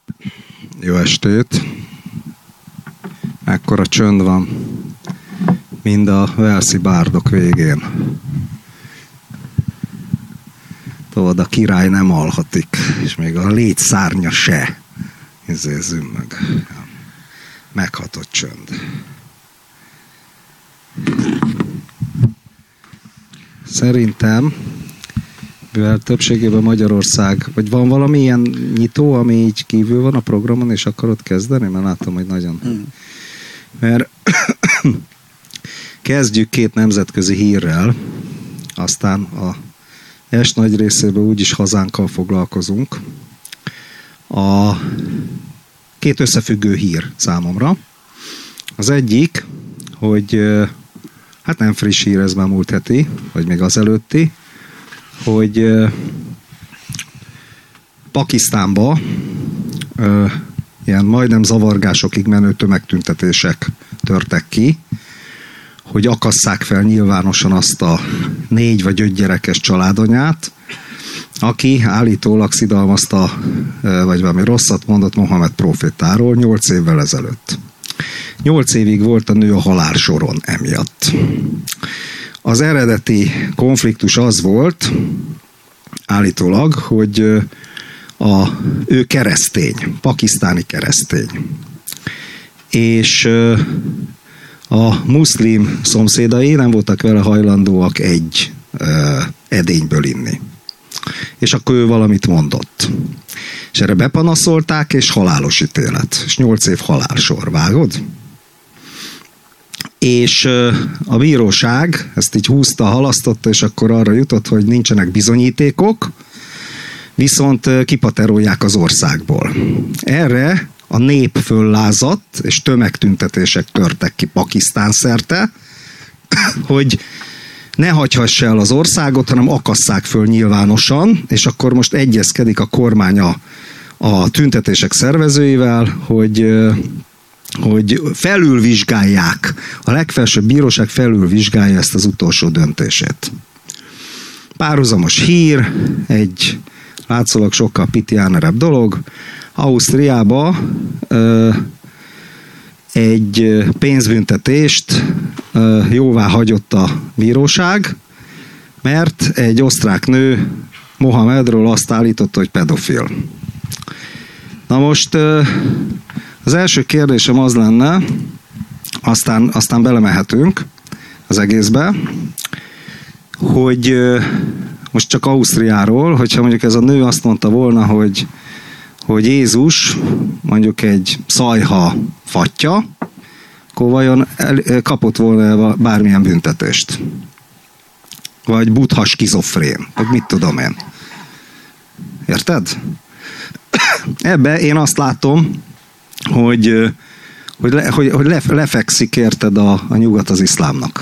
Jó estét! Ekkora csönd van, mind a walesi bárdok végén. Tudod, a király nem alhatik, és még a légyszárnya se. Zümmög. Meghatott csönd. Szerintem, mivel többségében Magyarország, vagy van valami ilyen nyitó, ami így kívül van a programon, és akarod kezdeni? Mert látom, hogy nagyon... Mert kezdjük két nemzetközi hírrel, aztán a est nagy részében úgyis hazánkkal foglalkozunk. A két összefüggő hír számomra. Az egyik, hogy hát nem friss hír, ez már múlt heti, vagy még az előtti, hogy Pakisztánba ilyen majdnem zavargásokig menő tömegtüntetések törtek ki, hogy akasszák fel nyilvánosan azt a 4 vagy 5 gyerekes családanyát, aki állítólag szidalmazta, vagy valami rosszat mondott Mohamed prófétáról 8 évvel ezelőtt. 8 évig volt a nő a halálsoron emiatt. Az eredeti konfliktus az volt, állítólag, hogy ő keresztény, pakisztáni keresztény. És a muszlim szomszédai nem voltak vele hajlandóak egy edényből inni. És akkor ő valamit mondott. És erre bepanaszolták, és halálos ítélet. És 8 év halálsor, vágod? És a bíróság ezt így húzta, halasztotta, és akkor arra jutott, hogy nincsenek bizonyítékok, viszont kipaterolják az országból. Erre a nép föllázadt, és tömegtüntetések törtek ki Pakisztán szerte, hogy ne hagyhassa el az országot, hanem akasszák föl nyilvánosan, és akkor most egyezkedik a kormány a tüntetések szervezőivel, hogy felülvizsgálják, a legfelsőbb bíróság felülvizsgálja ezt az utolsó döntését. Párhuzamos hír, egy látszólag sokkal pitiánerebb dolog. Ausztriába egy pénzbüntetést jóvá hagyott a bíróság, mert egy osztrák nő Mohamedről azt állította, hogy pedofil. Na most az első kérdésem az lenne, aztán belemehetünk az egészbe, hogy most csak Ausztriáról, hogyha mondjuk ez a nő azt mondta volna, hogy Jézus mondjuk egy szajha fatja, akkor vajon kapott volna bármilyen büntetést? Vagy Buddha skizofrén, vagy mit tudom én. Érted? Ebbe én azt látom, hogy lefekszik, érted, a nyugat az iszlámnak.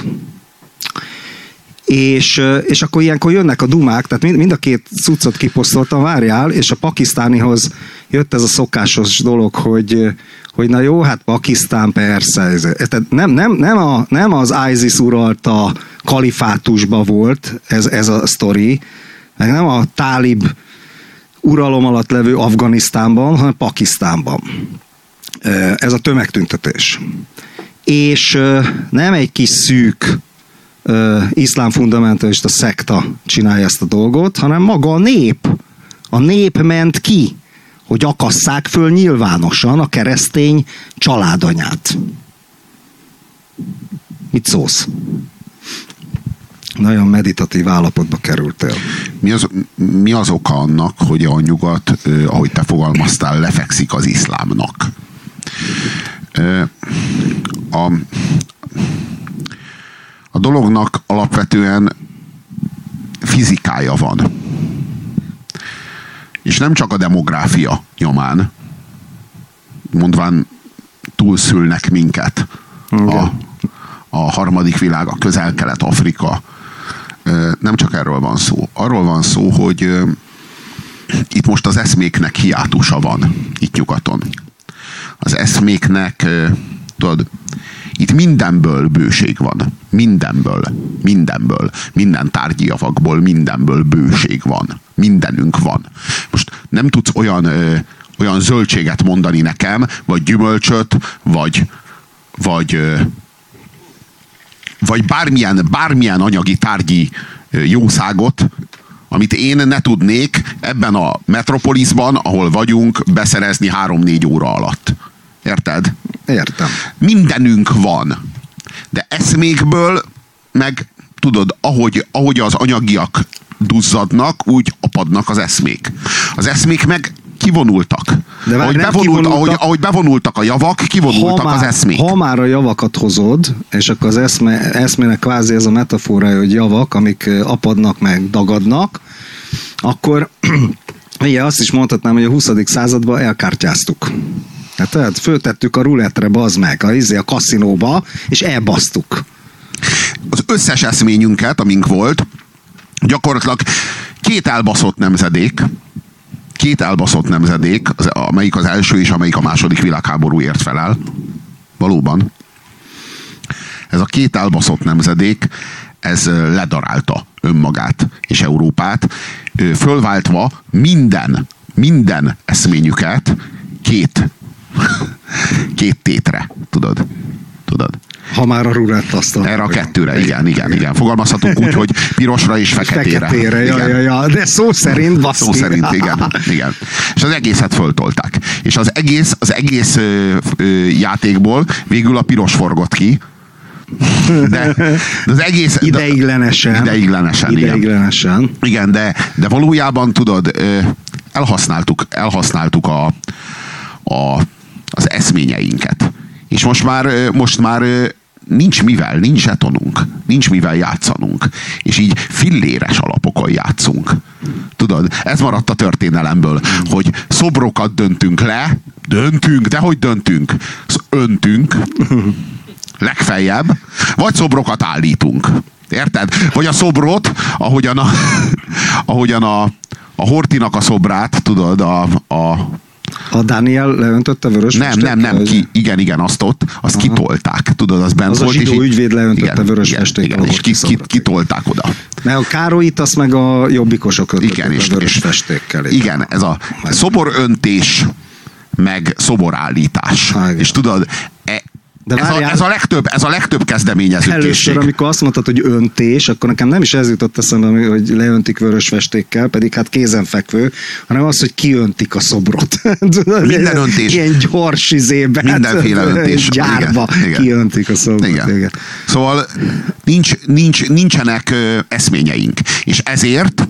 És akkor ilyenkor jönnek a dumák, tehát mind a két cuccot kiposztoltam, várjál, és a pakisztánihoz jött ez a szokásos dolog, hogy na jó, hát Pakisztán persze. Tehát nem az ISIS uralta kalifátusba volt ez a sztori, meg nem a tálib uralom alatt levő Afganisztánban, hanem Pakisztánban. Ez a tömegtüntetés. És nem egy kis szűk iszlám fundamentalista szekta csinálja ezt a dolgot, hanem maga a nép. A nép ment ki, hogy akasszák föl nyilvánosan a keresztény családanyát. Mit szólsz? Nagyon meditatív állapotba kerültél. Mi az oka annak, hogy a nyugat, ahogy te fogalmaztál, lefekszik az iszlámnak? A dolognak alapvetően fizikája van. És nem csak a demográfia nyomán, mondván túlszülnek minket. A harmadik világ, a Közel-Kelet, Afrika. Nem csak erről van szó. Arról van szó, hogy itt most az eszméknek hiátusa van itt nyugaton. Az eszméknek, tudod, itt mindenből bőség van. Mindenből. Minden tárgyi javakból, mindenből bőség van. Mindenünk van. Most nem tudsz olyan olyan zöldséget mondani nekem, vagy gyümölcsöt, vagy bármilyen anyagi tárgyi jószágot, amit én ne tudnék ebben a metropoliszban, ahol vagyunk, beszerezni 3-4 óra alatt. Érted? Értem. Mindenünk van. De eszmékből meg tudod, ahogy az anyagiak duzzadnak, úgy apadnak az eszmék. Az eszmék meg kivonultak. De ahogy bevonultak a javak, kivonultak az eszmék. Ha már a javakat hozod, és akkor az eszmének kvázi ez a metaforája, hogy javak, amik apadnak meg dagadnak, akkor igen, azt is mondhatnám, hogy a 20. században elkártyáztuk. Tehát föltettük a rulettre, bazd meg, a kaszinóba, és elbasztuk. Az összes eszményünket, amink volt, gyakorlatilag két elbaszott nemzedék, amelyik az első és amelyik a második világháborúért felel. Valóban. Ez a két elbaszott nemzedék, ez ledarálta önmagát és Európát, fölváltva minden eszményüket két tétre, tudod. Ha már a rulett asztal. Erre a kettőre, igen. Fogalmazhatunk úgy, hogy pirosra és feketére. Ja. De szó szerint, baszki. Szó szerint, igen. És az egészet föltolták. És az egész játékból végül a piros forgott ki. De az egész... Ideiglenesen. Igen, de valójában tudod, elhasználtuk az eszményeinket. És most már nincs zsetonunk, nincs mivel játszanunk. És így filléres alapokon játszunk. Tudod, ez maradt a történelemből, hogy szobrokat döntünk le, dehogy döntünk? Öntünk, legfeljebb, vagy szobrokat állítunk. Érted? Vagy a szobrot, ahogyan a Horthynak a szobrát, tudod, a Daniel leöntötte vörös festékkel? Nem, igen, azt kitolták. Tudod, az bent volt. Az a zsidó ügyvéd leöntötte vörös festékkel. És kitolták oda. Mert a Károlyt azt meg a jobbikosok öntötték vörös festékkel. Igen, ez a szoboröntés meg szoborállítás. És tudod, ez a legtöbb kezdeményező először, készség. Amikor azt mondtad, hogy öntés, akkor nekem nem is ez jutott eszembe, hogy leöntik vörös festékkel, pedig hát kézenfekvő, hanem az, hogy kiöntik a szobrot. Minden öntés. Ilyen gyors izébe. Mindenféle öntés. Gyárba igen. Kiöntik a szobrot. Igen. Szóval nincsenek eszményeink. És ezért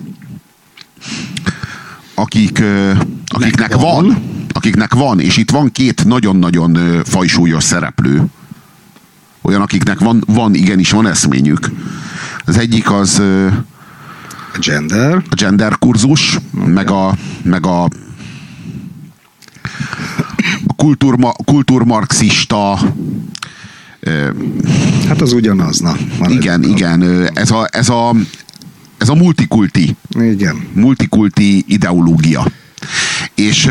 akiknek van, és itt van két nagyon-nagyon fajsúlyos szereplő, olyan, akiknek igenis van eszményük. Az egyik az a gender kurzus, meg a kultúrmarxista. Hát az ugyanaz, na. Igen. Ez a multikulti. Igen. Multikulti ideológia. És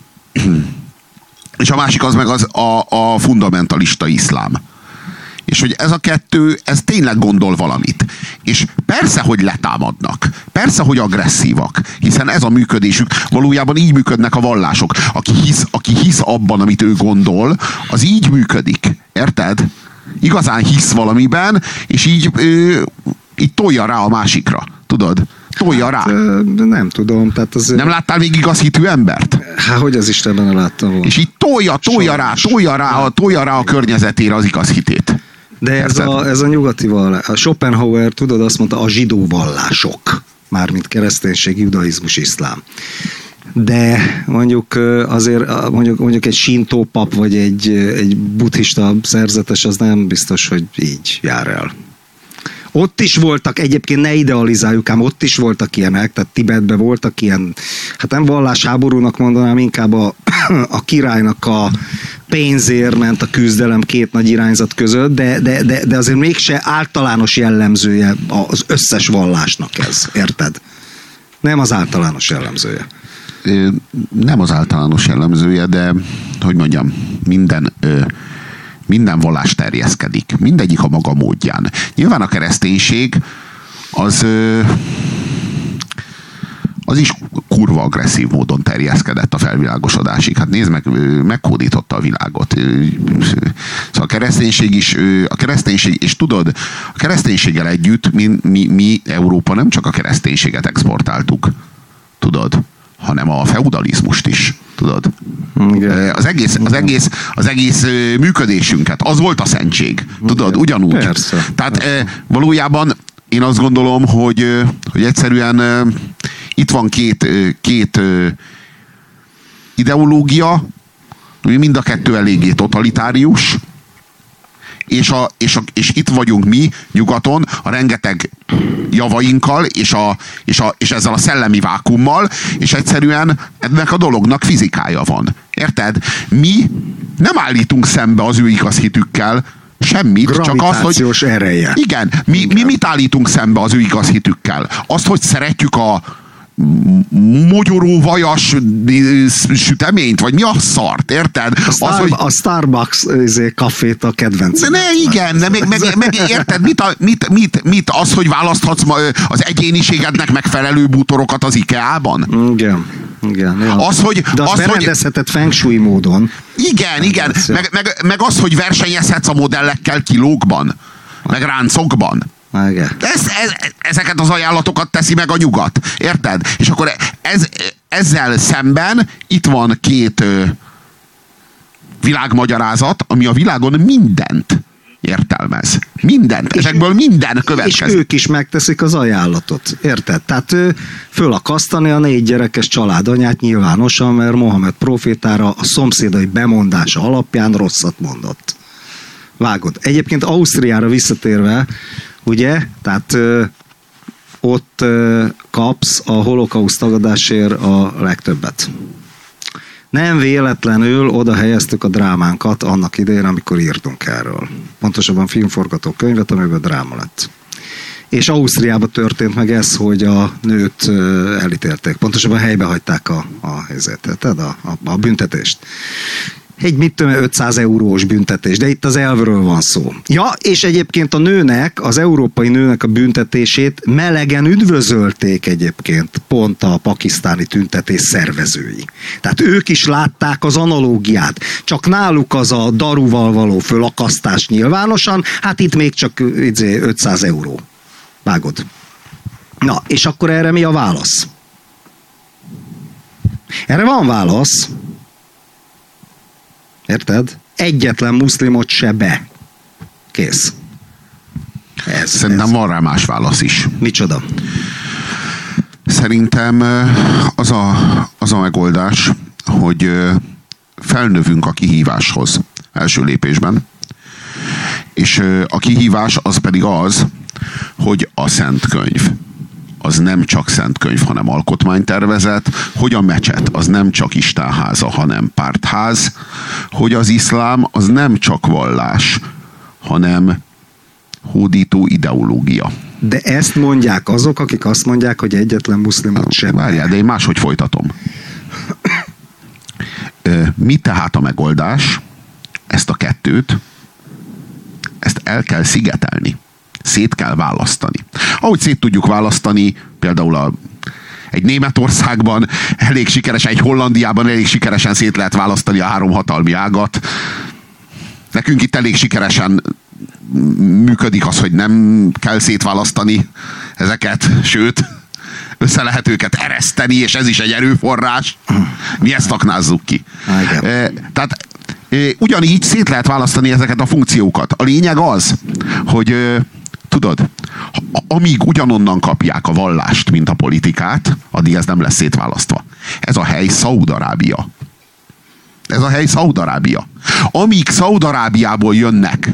a másik az meg a fundamentalista iszlám. És hogy ez a kettő, ez tényleg gondol valamit. És persze, hogy letámadnak. Persze, hogy agresszívak. Hiszen ez a működésük. Valójában így működnek a vallások. Aki hisz abban, amit ő gondol, az így működik. Érted? Igazán hisz valamiben, és így tolja rá a másikra. Tudod? Tolja rá. Nem tudom. Tehát azért... Nem láttál még igaz hitű embert? Hát, hogy az Istenben láttam volna. És így tolja rá a környezetére az igaz hitét. De ez a nyugati vallás. A Schopenhauer, tudod, azt mondta, a zsidó vallások. Mármint kereszténység, judaizmus, iszlám. De mondjuk azért mondjuk egy sintó pap, vagy egy buddhista szerzetes, az nem biztos, hogy így jár el. Ott is voltak, egyébként ne idealizáljuk, ám ott is voltak ilyenek, tehát Tibetben voltak ilyen, hát nem vallásháborúnak mondanám, inkább a királynak a pénzért ment a küzdelem két nagy irányzat között, de azért mégse általános jellemzője az összes vallásnak ez, érted? Nem az általános jellemzője. Nem az általános jellemzője, de hogy mondjam, minden vallás terjeszkedik. Mindegyik a maga módján. Nyilván a kereszténység az is kurva agresszív módon terjeszkedett a felvilágosodásig. Hát nézd meg, megkódította a világot. Szóval a kereszténység, és tudod, a kereszténységgel együtt mi Európa nem csak a kereszténységet exportáltuk, tudod, hanem a feudalizmust is, tudod. Az egész működésünket, az volt a szentség, tudod, ugyanúgy. Persze. Tehát valójában én azt gondolom, hogy egyszerűen itt van két ideológia, mind a kettő eléggé totalitárius, és itt vagyunk mi nyugaton a rengeteg javainkkal, és ezzel a szellemi vákummal, és egyszerűen ennek a dolognak fizikája van. Érted? Mi nem állítunk szembe az ő igaz hitükkel semmit, csak azt, hogy... ereje. Igen, mi mit állítunk szembe az ő igaz hitükkel? Azt, hogy szeretjük a mogyoró vajas süteményt, vagy mi a szart, érted? A Starbucks kafét a kedvenc. Igen, meg érted, mit az, hogy választhatsz az egyéniségednek megfelelő bútorokat az IKEA-ban? Igen. Az, hogy, de azt berendezheted feng shui módon. Igen. Meg az, hogy versenyezhetsz a modellekkel kilókban, meg ráncokban. Ezeket az ajánlatokat teszi meg a nyugat. Érted? És akkor ezzel szemben itt van két világmagyarázat, ami a világon mindent értelmez. Mindent. Ezekből minden következik. És ők is megteszik az ajánlatot. Érted? Tehát fölakasztani a 4 gyerekes családanyát nyilvánosan, mert Mohamed profétára a szomszédai bemondása alapján rosszat mondott. Vágod. Egyébként Ausztriára visszatérve, ugye, tehát ott kapsz a holokauszt tagadásért a legtöbbet. Nem véletlenül oda helyeztük a drámánkat annak idején, amikor írtunk erről. Pontosabban filmforgatókönyvet, amiből dráma lett. És Ausztriában történt meg ez, hogy a nőt elítélték. Pontosabban helybe hagyták a büntetést. Egy 500 eurós büntetés, de itt az elvről van szó. Ja, és egyébként a nőnek, az európai nőnek a büntetését melegen üdvözölték egyébként pont a pakisztáni tüntetés szervezői. Tehát ők is látták az analógiát. Csak náluk az a daruval való fölakasztás nyilvánosan, hát itt még csak 500 euró. Vágod. Na, és akkor erre mi a válasz? Erre van válasz. Érted? Egyetlen muszlimot se be. Kész. Szerintem van rá más válasz is. Micsoda? Szerintem az a megoldás, hogy felnövünk a kihíváshoz első lépésben, és a kihívás az pedig az, hogy a Szent Könyv az nem csak szent könyv, hanem alkotmánytervezet, hogy a mecset az nem csak istenháza, hanem pártház, hogy az iszlám az nem csak vallás, hanem hódító ideológia. De ezt mondják azok, akik azt mondják, hogy egyetlen muszlimot sem. Várjál, de én máshogy folytatom. Mi tehát a megoldás? Ezt a kettőt, ezt el kell szigetelni. Szét kell választani. Ahogy szét tudjuk választani, például egy Németországban elég sikeresen, egy Hollandiában elég sikeresen szét lehet választani a 3 hatalmi ágat. Nekünk itt elég sikeresen működik az, hogy nem kell szétválasztani ezeket, sőt, össze lehet őket ereszteni, és ez is egy erőforrás. Mi ezt aknázzuk ki. Tehát ugyanígy szét lehet választani ezeket a funkciókat. A lényeg az, hogy tudod, amíg ugyanonnan kapják a vallást, mint a politikát, addig ez nem lesz szétválasztva. Ez a hely Szaúd-Arábia. Ez a hely Szaúd-Arábia. Amíg Szaúd-Arábiából jönnek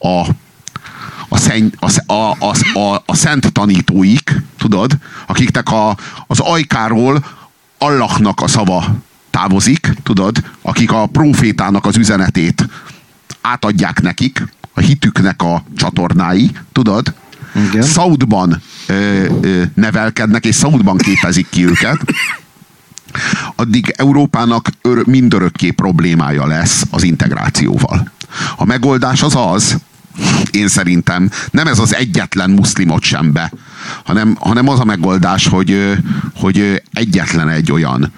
a szent tanítóik, tudod, akiknek az ajkáról Allahnak a szava távozik, tudod, akik a prófétának az üzenetét átadják nekik, a hitüknek a csatornái, tudod? Igen. Szaúdban nevelkednek, és Szaúdban képezik ki őket, addig Európának mindörökké problémája lesz az integrációval. A megoldás az, Én szerintem nem ez az egyetlen muszlimot sem be, hanem az a megoldás, hogy egyetlen egy olyan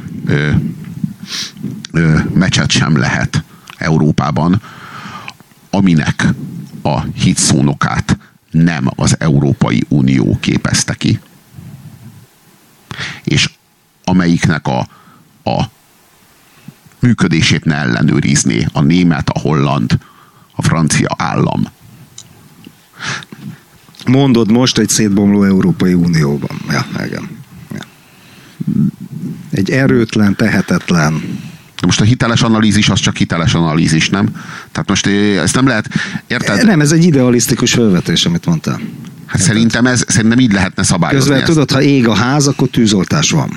mecset sem lehet Európában, aminek a hitszónokát nem az Európai Unió képezte ki, és amelyiknek a működését ne ellenőrizné a német, a holland, a francia állam. Mondod most egy szétbomló Európai Unióban. Ja, igen. Ja. Egy erőtlen, tehetetlen. De most a hiteles analízis az csak hiteles analízis, nem? Tehát most ezt nem lehet, érted? Nem, ez egy idealisztikus felvetés, amit mondtál. Hát szerintem így lehetne szabályozni. Közben tudod, ha ég a ház, akkor tűzoltás van.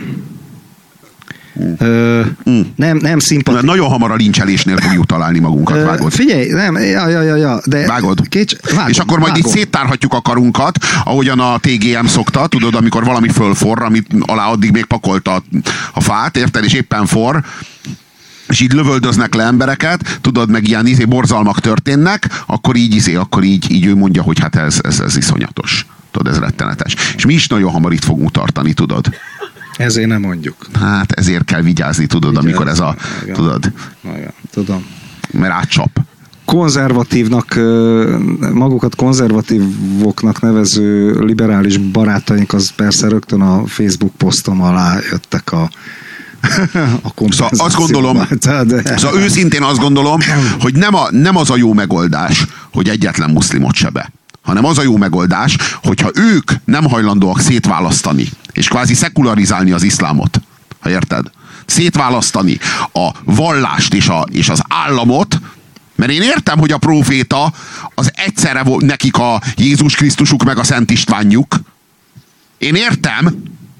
Nem szimpatikus. Nagyon hamar a lincselésnél fogjuk találni magunkat, vágod. Figyelj, nem, de vágod. Vágom, és akkor majd itt széttárhatjuk a karunkat, ahogyan a TGM szokta, tudod, amikor valami fölforr, amit alá addig még pakolta a fát, érted, és éppen forr, és így lövöldöznek le embereket, tudod, meg ilyen borzalmak történnek, akkor így ő mondja, hogy hát ez iszonyatos. Tudod, ez rettenetes. És mi is nagyon hamar itt fogunk tartani, tudod. Ezért nem mondjuk. Hát ezért kell vigyázni, tudod, amikor ez a... Igen. Tudod? Igen, tudom. Mert átcsap. Konzervatívnak, magukat konzervatívoknak nevező liberális barátaink, az persze rögtön a Facebook posztom alá jöttek a Szóval azt gondolom, szóval őszintén azt gondolom, hogy nem az a jó megoldás, hogy egyetlen muszlimot se be, hanem az a jó megoldás, hogyha ők nem hajlandóak szétválasztani, és kvázi szekularizálni az iszlámot, ha érted? Szétválasztani a vallást és az államot, mert én értem, hogy a próféta az egyszerre volt nekik a Jézus Krisztusuk meg a Szent Istvánjuk. Én értem,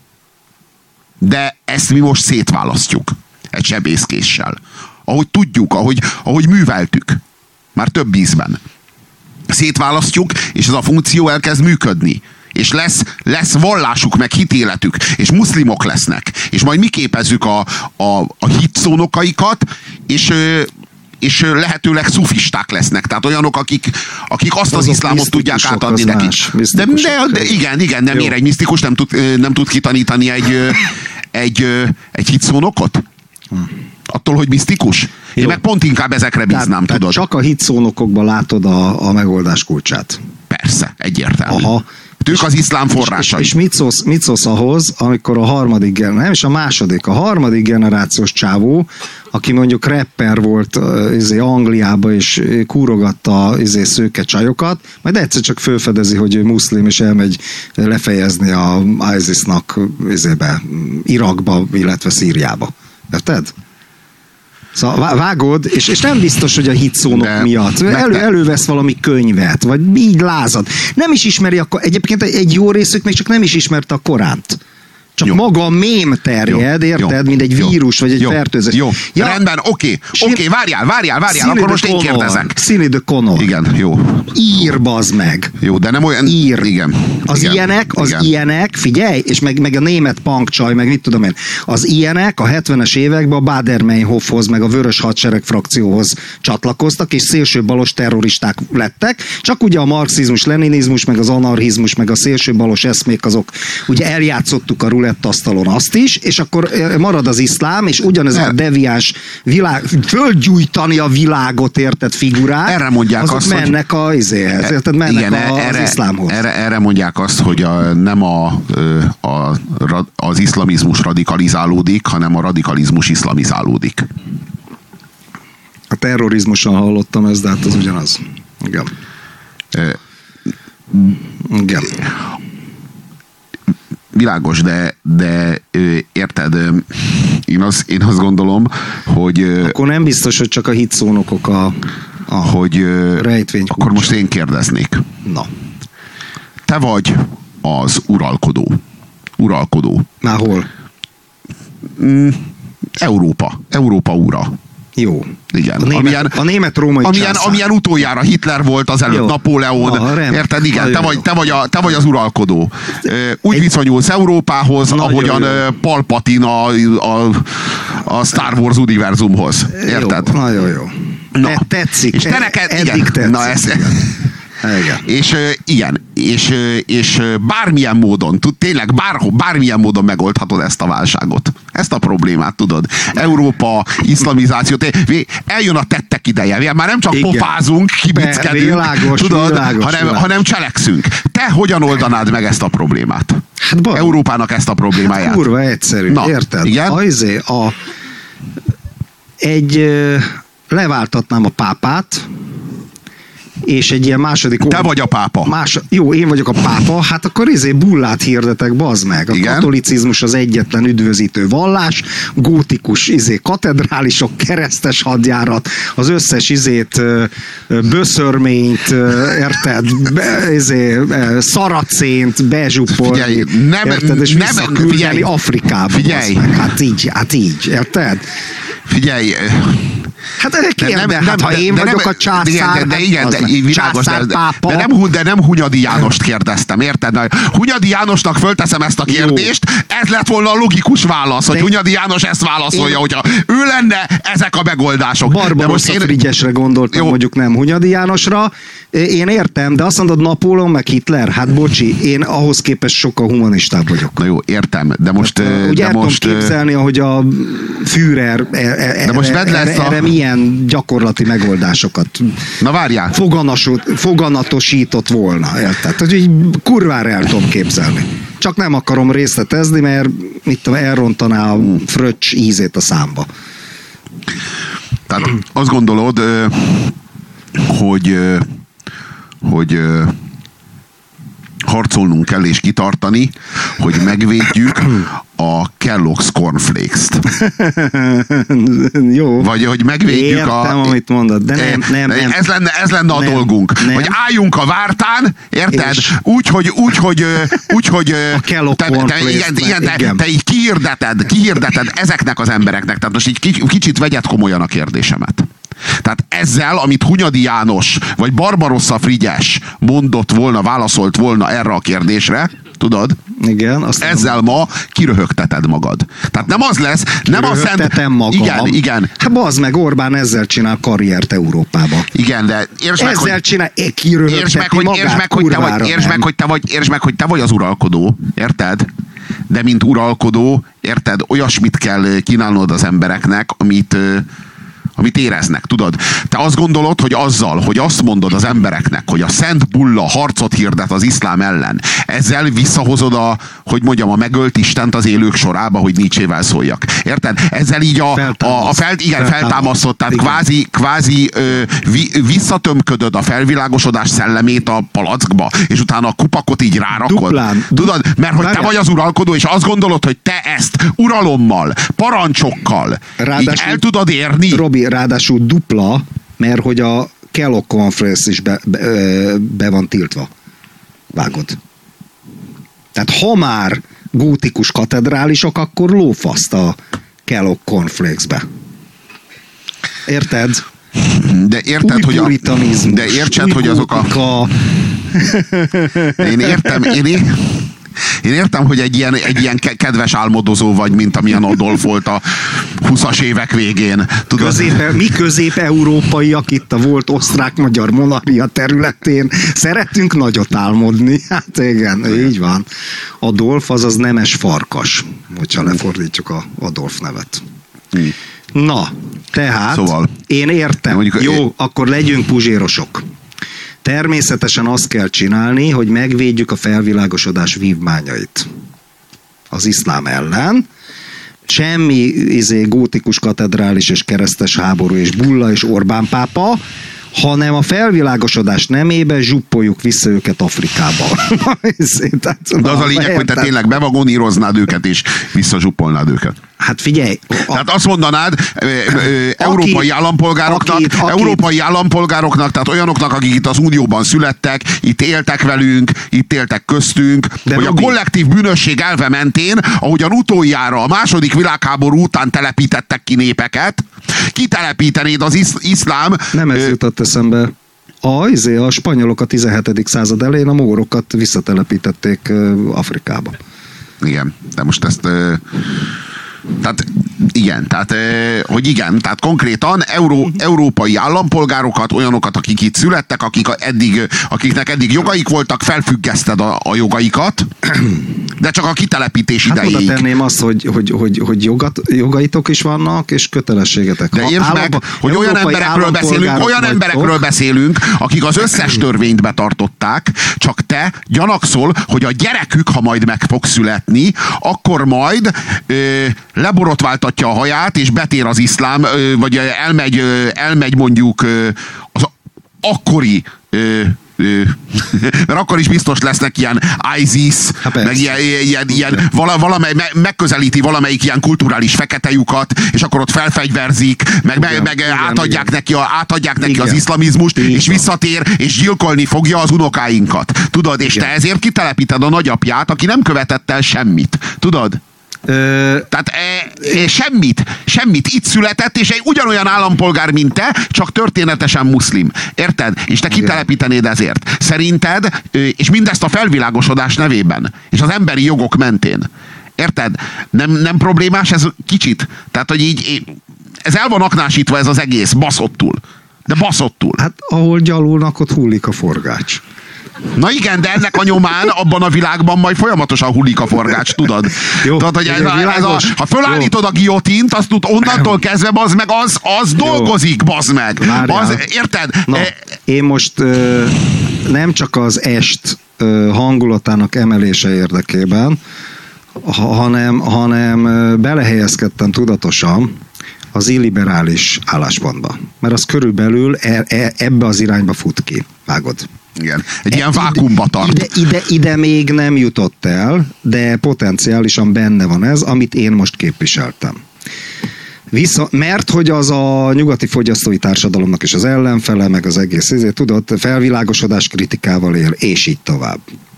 de ezt mi most szétválasztjuk egy sebészkéssel. Ahogy tudjuk, ahogy műveltük. Már több ízben. Szétválasztjuk, és ez a funkció elkezd működni. És lesz vallásuk, meg hitéletük, és muszlimok lesznek. És majd mi képezzük a hitszónokaikat, és lehetőleg szufisták lesznek. Tehát olyanok, akik azt az iszlámot tudják átadni neki. De igen, nem ér egy misztikus, nem tud kitanítani egy hitszónokot? Attól, hogy misztikus? Én meg pont inkább ezekre bíznám, tudod. Csak a hitszónokokban látod a megoldás kulcsát. Persze, egyértelmű. Aha. Ők az iszlám forrásai. És mit szólsz ahhoz, amikor a harmadik generációs csávó, aki mondjuk rapper volt Angliába, és kúrogatta szőke csajokat, majd egyszer csak felfedezi, hogy ő muszlim, és elmegy lefejezni a ISIS-nak Irakba, illetve Szíriába. Érted? Szóval vágod, és nem biztos, hogy a hitszónok miatt. Elővesz valami könyvet, vagy így lázad. Nem is ismeri egyébként egy jó részük még csak nem is ismerte a Koránt. Csak jó. Maga a mém terjed, érted, mint egy vírus, vagy egy fertőzés. Jó, ja. Rendben, oké, várjál, akkor most én kérdezek. Színi de Connor. Igen, jó. Ír, bazd meg. Jó, de nem olyan... Ír. Igen. Ilyenek, figyelj, és meg a német punkcsaj, meg mit tudom én, az ilyenek a 70-es években a Baader-Meinhofhoz, meg a Vörös Hadsereg frakcióhoz csatlakoztak, és szélsőbalos terroristák lettek, csak ugye a marxizmus, leninizmus, meg az anarchizmus, meg a szélsőbalos eszmék, azok ugye eljátszottuk a rulettasztalon azt is, és akkor marad az iszlám, és ugyanezek a deviáns földgyújtani a világot, érted, figurák, erre mondják azok azt, mennek hogy... érted, mennek az iszlámhoz. Erre mondják azt, hogy nem az iszlamizmus radikalizálódik, hanem a radikalizmus iszlamizálódik. A terrorizmuson hallottam ezt, de hát az ugyanaz. Igen. Igen. Világos, de érted, én azt gondolom, hogy... Akkor nem biztos, hogy csak a hitszónokok hogy rejtvény kulcsa. Akkor most én kérdeznék. Na. Te vagy az uralkodó. Már hol? Európa ura. Jó. Igen. A német-római császár. Amilyen utoljára Hitler volt, azelőtt jó. Napóleon. Érted? Igen, te vagy az uralkodó. Úgy viszonyulsz Európához, ahogyan Palpatine a Star Wars univerzumhoz. Érted? Jó, nagyon jó. Na. Tetszik. És te neked, eddig igen. tetszik. Na, Igen. És igen, és bármilyen módon, tényleg bármilyen módon megoldhatod ezt a válságot. Ezt a problémát, tudod. Európa, iszlamizáció, eljön a tettek ideje. Már nem csak pofázunk, kibickedünk, tudod, világos. hanem cselekszünk. Te hogyan oldanád meg ezt a problémát? Hát Európának ezt a problémáját. Hát kurva egyszerű, érted? Igen? Leváltatnám a pápát, és egy ilyen második... Te vagy a pápa. Jó, én vagyok a pápa, hát akkor bullát hirdetek, bazd meg. A katolicizmus az egyetlen üdvözítő vallás, gótikus katedrálisok, keresztes hadjárat, az összes böszörményt, érted, szaracént bezsupolni, érted, és visszaküldeni Afrikába. Figyelj! Hát így, érted? Figyelj! Hát ha én vagyok a császár, de nem Hunyadi Jánost kérdeztem, érted? Hunyadi Jánosnak fölteszem ezt a kérdést, ez lett volna a logikus válasz, hogy Hunyadi János ezt válaszolja, hogyha ő lenne, ezek a megoldások. Barbarossa Frigyesre gondoltam, mondjuk nem Hunyadi Jánosra. Én értem, de azt mondod Napóleon meg Hitler, hát bocsi, én ahhoz képest sokkal humanistább vagyok. Na jó, értem, de most... Ugye el tudom képzelni, ahogy a Führer erre milyen gyakorlati megoldásokat foganatosított volna. Tehát, hogy így kurvára el tudom képzelni. Csak nem akarom részletezni, mert elrontaná a fröccs ízét a számba. Tehát azt gondolod, hogy harcolnunk kell és kitartani, hogy megvédjük a Kellogg's Cornflakes-t. Jó. Vagy hogy megvédjük értem, amit mondod, de nem. Ez lenne a dolgunk. Nem. Hogy álljunk a vártán, érted? Úgy, hogy a Kellogg Cornflakes-t. te így kihirdeted ezeknek az embereknek. Tehát most így kicsit vegyed komolyan a kérdésemet. Tehát ezzel, amit Hunyadi János vagy Barbarossa Frigyes mondott volna, válaszolt volna erre a kérdésre, tudod? Igen. Ezzel ma kiröhögteted magad. Tehát nem az lesz, nem a szent... magam. Igen. Hát bazd meg, Orbán ezzel csinál karriert Európába. Igen, de értsd meg, hogy te vagy az uralkodó, érted? De mint uralkodó, érted, olyasmit kell kínálnod az embereknek, amit éreznek, tudod? Te azt gondolod, hogy azzal, hogy azt mondod az embereknek, hogy a Szent Bulla harcot hirdet az iszlám ellen, ezzel visszahozod a megölt Istent az élők sorába, hogy Nietzsével szóljak. Érted? Ezzel így feltámasztott, tehát kvázi visszatömködöd a felvilágosodás szellemét a palackba, és utána a kupakot így rárakod. Tudod? Mert hogy te vagy az uralkodó, és azt gondolod, hogy te ezt uralommal, parancsokkal így el tudod érni. Robi, ráadásul dupla, mert hogy a Kellogg Cornflakes is be van tiltva. Vágod. Tehát ha már gótikus katedrálisok, akkor lófaszt a Kellogg Cornflakesbe. Érted? De érted, hogy de értsed, hogy azok a... Én értem, hogy egy ilyen kedves álmodozó vagy, mint amilyen Adolf volt a 20-as évek végén. Mi közép-európaiak itt a volt osztrák-magyar monarchia területén szeretünk nagyot álmodni. Hát igen, így van. Adolf azaz nemes farkas, hogyha lefordítjuk a Adolf nevet. Na, tehát szóval, én értem. Jó, akkor legyünk puzsérosok. Természetesen azt kell csinálni, hogy megvédjük a felvilágosodás vívmányait az iszlám ellen. Semmi gótikus katedrális és keresztes háború és Bulla és Orbán pápa, hanem a felvilágosodás nemébe zsuppoljuk vissza őket Afrikába. De az a lényeg, hogy te tényleg bevagонíroznád őket és visszazsuppolnád őket. Hát figyelj. Tehát azt mondanád európai állampolgároknak, tehát olyanoknak, akik itt az Unióban születtek, itt éltek velünk, itt éltek köztünk, de hogy Robi, a kollektív bűnösség elve mentén, ahogyan utoljára a második világháború után telepítettek ki népeket, kitelepítenéd az iszlám... Nem ez jutott eszembe. A spanyolok a 17. század elején a mórokat visszatelepítették Afrikába. Igen, de most ezt... Tehát igen, tehát konkrétan európai állampolgárokat, olyanokat, akik itt születtek, akiknek eddig jogaik voltak, felfüggeszted a jogaikat, de csak a kitelepítés idejéig. Oda tenném azt, hogy jogaitok is vannak, és kötelességetek. De értsd meg, hogy olyan emberekről beszélünk, akik az összes törvényt betartották, csak te gyanakszol, hogy a gyerekük, ha majd meg fog születni, akkor majd leborotváltatja a haját, és betér az iszlám, vagy elmegy mondjuk az akkori mert akkor is biztos lesznek ilyen ISIS, meg ilyen megközelíti valamelyik ilyen kulturális fekete lyukat, és akkor ott felfegyverzik, meg átadják neki az iszlamizmust, és visszatér, és gyilkolni fogja az unokáinkat. Tudod, és te ezért kitelepíted a nagyapját, aki nem követett el semmit. Tudod? Tehát semmit itt született, és egy ugyanolyan állampolgár, mint te, csak történetesen muszlim. Érted? És te kitelepítenéd ezért. Szerinted, és mindezt a felvilágosodás nevében, és az emberi jogok mentén. Érted? Nem problémás ez kicsit? Tehát, hogy így ez el van aknásítva ez az egész, baszottul. De baszottul. Hát ahol gyalulnak, ott hullik a forgács. Na igen, de ennek a nyomán abban a világban majd folyamatosan hullik a forgács, tudod? Jó, tudod, hogy ha fölállítod a giotint, azt tud onnantól kezdve, bazd meg, az dolgozik, bazd meg. Érted? Na, én most nem csak az est hangulatának emelése érdekében, hanem belehelyezkedtem tudatosan az illiberális álláspontba. Mert az körülbelül ebbe az irányba fut ki. Vágod? Igen. Egy ilyen vákuumba tart. Ide még nem jutott el, de potenciálisan benne van ez, amit én most képviseltem. Mert hogy az a nyugati fogyasztói társadalomnak is az ellenfele, meg az egész ezért, tudod, felvilágosodás kritikával él, és így tovább.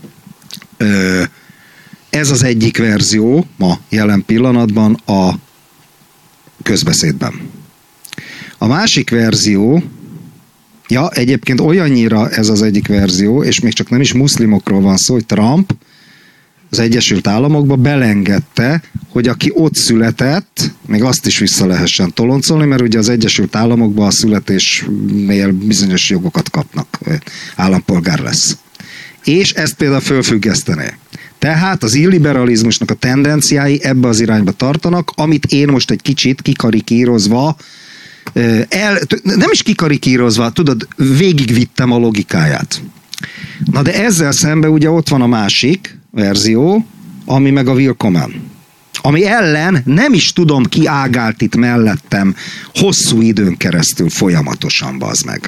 Ez az egyik verzió ma jelen pillanatban a közbeszédben. A másik verzió, egyébként olyannyira ez az egyik verzió, és még csak nem is muszlimokról van szó, hogy Trump az Egyesült Államokba belengedte, hogy aki ott született, még azt is vissza lehessen toloncolni, mert ugye az Egyesült Államokban a születésnél bizonyos jogokat kapnak, állampolgár lesz. És ezt például fölfüggesztené. Tehát az illiberalizmusnak a tendenciái ebbe az irányba tartanak, amit én most egy kicsit kikarikírozva, nem is kikarikírozva, tudod, végigvittem a logikáját. Na de ezzel szemben ugye ott van a másik verzió, ami meg a Willkommen. Ami ellen nem is tudom, ki ágált itt mellettem hosszú időn keresztül folyamatosan, bazd meg.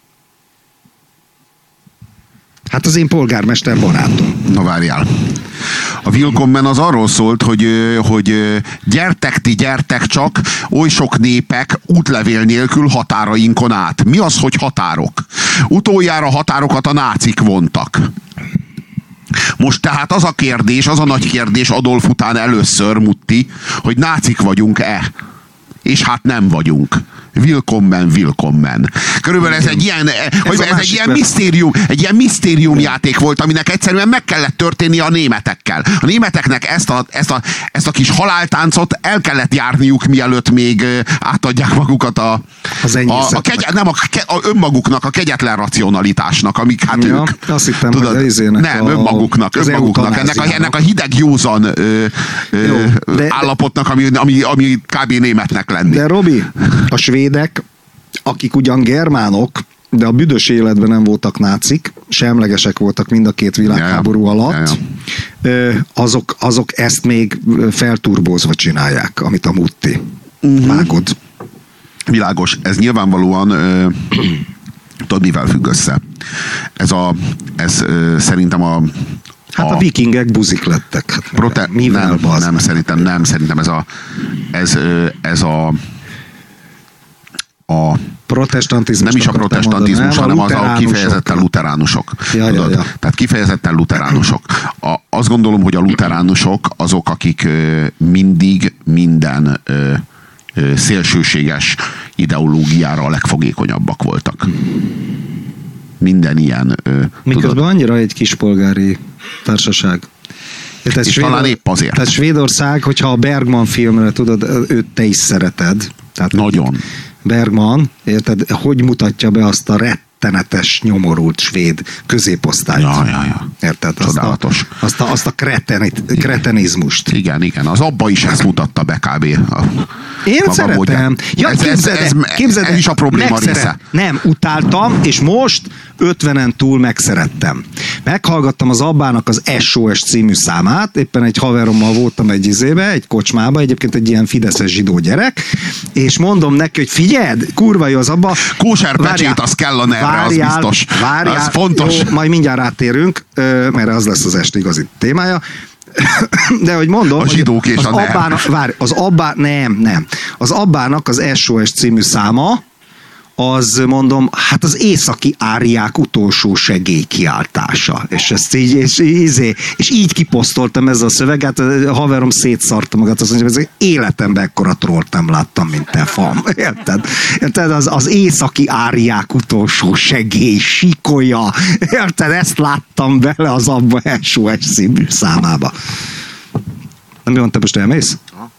Hát az én polgármester barátom. Na várjál. A Willkommen az arról szólt, hogy gyertek csak, oly sok népek útlevél nélkül határainkon át. Mi az, hogy határok? Utoljára határokat a nácik vontak. Most tehát az a kérdés, az a nagy kérdés Adolf után először, Mutti, hogy nácik vagyunk-e? És hát nem vagyunk. Willkommen. Körülbelül ez egy ilyen, egy ilyen misztériumjáték volt, aminek egyszerűen meg kellett történni a németekkel. A németeknek ezt a kis haláltáncot el kellett járniuk, mielőtt még átadják magukat önmaguknak, a kegyetlen racionalitásnak, amik hát ők. Azt hittem, tudod, hogy önmaguknak. Ennek a hideg józan állapotnak, ami kb. Németnek lenni. De Robi, a svédek, akik ugyan germánok, de a büdös életben nem voltak nácik, semlegesek voltak mind a két világháború alatt, azok ezt még felturbózva csinálják, amit a Mutti. Vágod. Világos. Ez nyilvánvalóan tudod, mivel függ össze? Ez szerintem a vikingek buzik lettek. Szerintem ez a protestantizmus. Nem is a protestantizmus, hanem az a kifejezetten luteránusok. Tehát kifejezetten luteránusok. Azt gondolom, hogy a luteránusok azok, akik mindig minden szélsőséges ideológiára a legfogékonyabbak voltak. Minden ilyen... Miközben annyira egy kispolgári társaság. És talán épp azért. Tehát Svédország, hogyha a Bergman filmre tudod, őt te is szereted. Tehát nagyon. Bergman, érted, hogy mutatja be azt a rettenetes, nyomorult svéd középosztályt. Ja. Érted? Csodálatos. Azt a kretenizmust. Igen. Az abba is ezt mutatta be kb. Én szeretem. Ja, képzeld, ez is a probléma része. Nem, utáltam, és most 50-en túl megszerettem. Meghallgattam az Abbának az SOS című számát, éppen egy haverommal voltam egy kocsmába, egyébként egy ilyen fideszes zsidó gyerek, és mondom neki, hogy figyeld, kurva jó az Abba. Kóser pecsét, az kell a nerre, az biztos. Az fontos. Jó, majd mindjárt rátérünk, mert az lesz az esti igazi témája. De hogy mondom, a zsidók és az Abbának az SOS című száma, az mondom, hát az északi áriák utolsó segélykiáltása. És ezt és így kiposztoltam ezzel a szöveget, a haverom szétszarta magát, azt mondja, hogy életemben ekkora trollt nem láttam, mint te fam. Érted? Az északi áriák utolsó segély, sikolya. Érted? Ezt láttam bele az abba SOS című számába. Nem mondta, most elmész?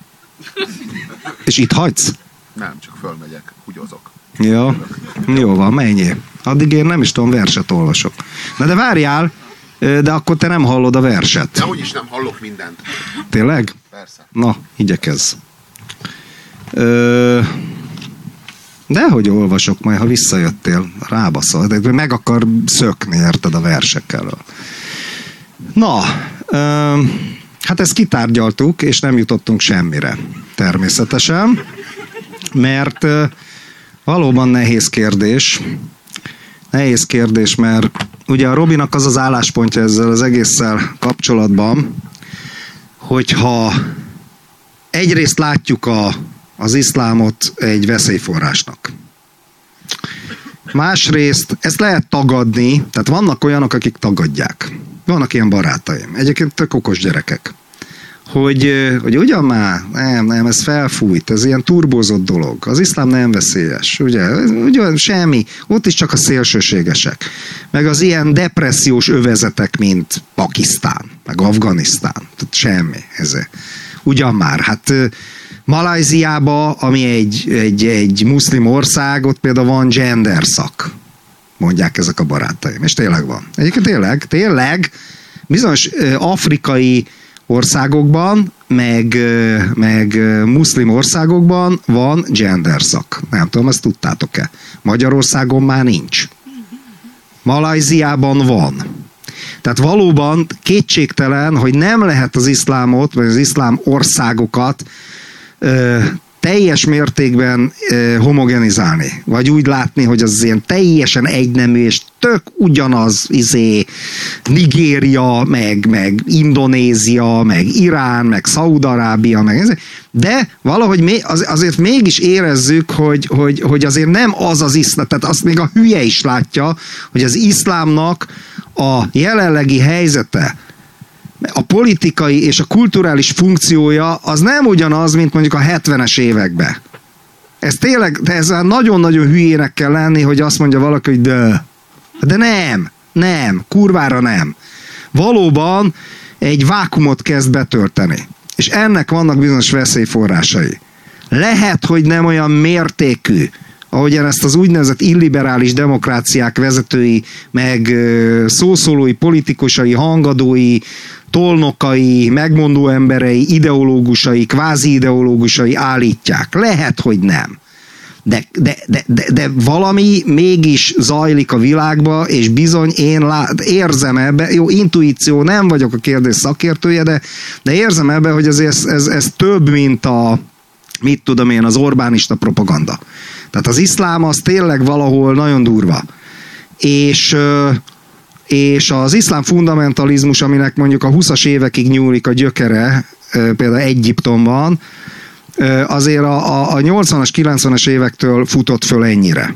És itt hagysz? Nem, csak fölmegyek, húgyozok. Ja, jó van, menjél. Addig én nem is tudom, verset olvasok. De várjál, de akkor te nem hallod a verset. De úgyis nem hallok mindent. Tényleg? Persze. Na, igyekezz. Dehogy olvasok majd, ha visszajöttél, rábaszol, de meg akar szökni, érted, a versekkel. Na, hát ezt kitárgyaltuk, és nem jutottunk semmire. Természetesen, mert valóban nehéz kérdés. Nehéz kérdés, mert ugye a Robinak az az álláspontja ezzel az egésszel kapcsolatban, hogyha egyrészt látjuk az iszlámot egy veszélyforrásnak. Másrészt ezt lehet tagadni, tehát vannak olyanok, akik tagadják. Vannak ilyen barátaim. Egyébként tök okos gyerekek. Hogy ugyan már, nem, ez felfújt, ez ilyen turbózott dolog. Az iszlám nem veszélyes, ugye semmi, ott is csak a szélsőségesek. Meg az ilyen depressziós övezetek, mint Pakisztán, meg Afganisztán, tehát semmi. Ugyan már, hát Malajziában, ami egy muszlim ország, ott például van gender szak, mondják ezek a barátaim, és tényleg van. Egyébként tényleg bizonyos afrikai országokban, meg muszlim országokban van gender szak. Nem tudom, ezt tudtátok-e? Magyarországon már nincs. Malajziában van. Tehát valóban kétségtelen, hogy nem lehet az iszlámot, vagy az iszlám országokat teljes mértékben homogenizálni. Vagy úgy látni, hogy az ilyen teljesen egynemű, és tök ugyanaz Nigéria, meg Indonézia, meg Irán, meg Szaúd-Arábia, de valahogy azért mégis érezzük, hogy azért nem az iszlám, tehát azt még a hülye is látja, hogy az iszlámnak a jelenlegi helyzete, a politikai és a kulturális funkciója az nem ugyanaz, mint mondjuk a 70-es években. Ez tényleg, ezzel nagyon-nagyon hülyének kell lenni, hogy azt mondja valaki, hogy de nem, kurvára nem. Valóban egy vákumot kezd betölteni. És ennek vannak bizonyos veszélyforrásai. Lehet, hogy nem olyan mértékű, ahogyan ezt az úgynevezett illiberális demokráciák vezetői, meg szószólói, politikusai, hangadói, tolnokai, megmondó emberei, ideológusai, kvázi ideológusai állítják. Lehet, hogy nem. De valami mégis zajlik a világba, és bizony én érzem ebbe, jó, intuíció, nem vagyok a kérdés szakértője, de érzem ebbe, hogy ez több, mint mit tudom én, az Orbánista propaganda. Tehát az iszlám az tényleg valahol nagyon durva. És az iszlám fundamentalizmus, aminek mondjuk a 20-as évekig nyúlik a gyökere, például Egyiptomban, azért a 80-as, 90-es évektől futott föl ennyire.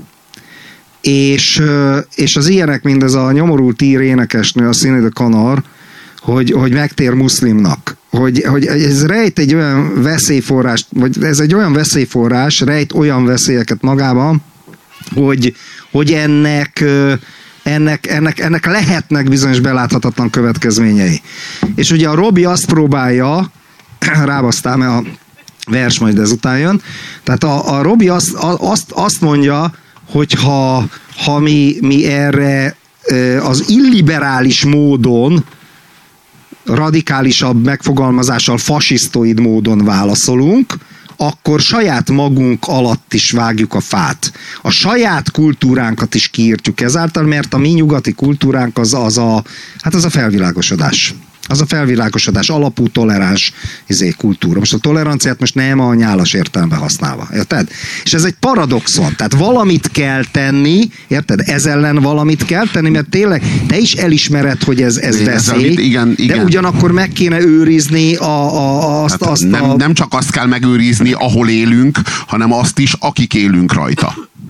És az ilyenek, mint ez a nyomorult ír énekesnő, a Sinéad O'Connor, hogy megtér muszlimnak. Hogy ez rejt egy olyan veszélyforrás, vagy ez egy olyan veszélyforrás, rejt olyan veszélyeket magában, hogy ennek ennek lehetnek bizonyos beláthatatlan következményei. És ugye a Robi azt próbálja, rábasztál, mert a vers majd ezután jön, tehát a Robi azt mondja, hogy ha mi erre az illiberális módon, radikálisabb megfogalmazással, fasisztoid módon válaszolunk, akkor saját magunk alatt is vágjuk a fát. A saját kultúránkat is kiírtjuk ezáltal, mert a mi nyugati kultúránk az a felvilágosodás. Az a felvilágosodás alapú toleráns kultúra. Most a toleranciát most nem a nyálas értelemben használva. Érted? És ez egy paradoxon. Tehát valamit kell tenni, érted? Ez ellen valamit kell tenni, mert tényleg te is elismered, hogy ez veszély, igen. De ugyanakkor meg kéne őrizni nem csak azt kell megőrizni, ahol élünk, hanem azt is, akik élünk rajta.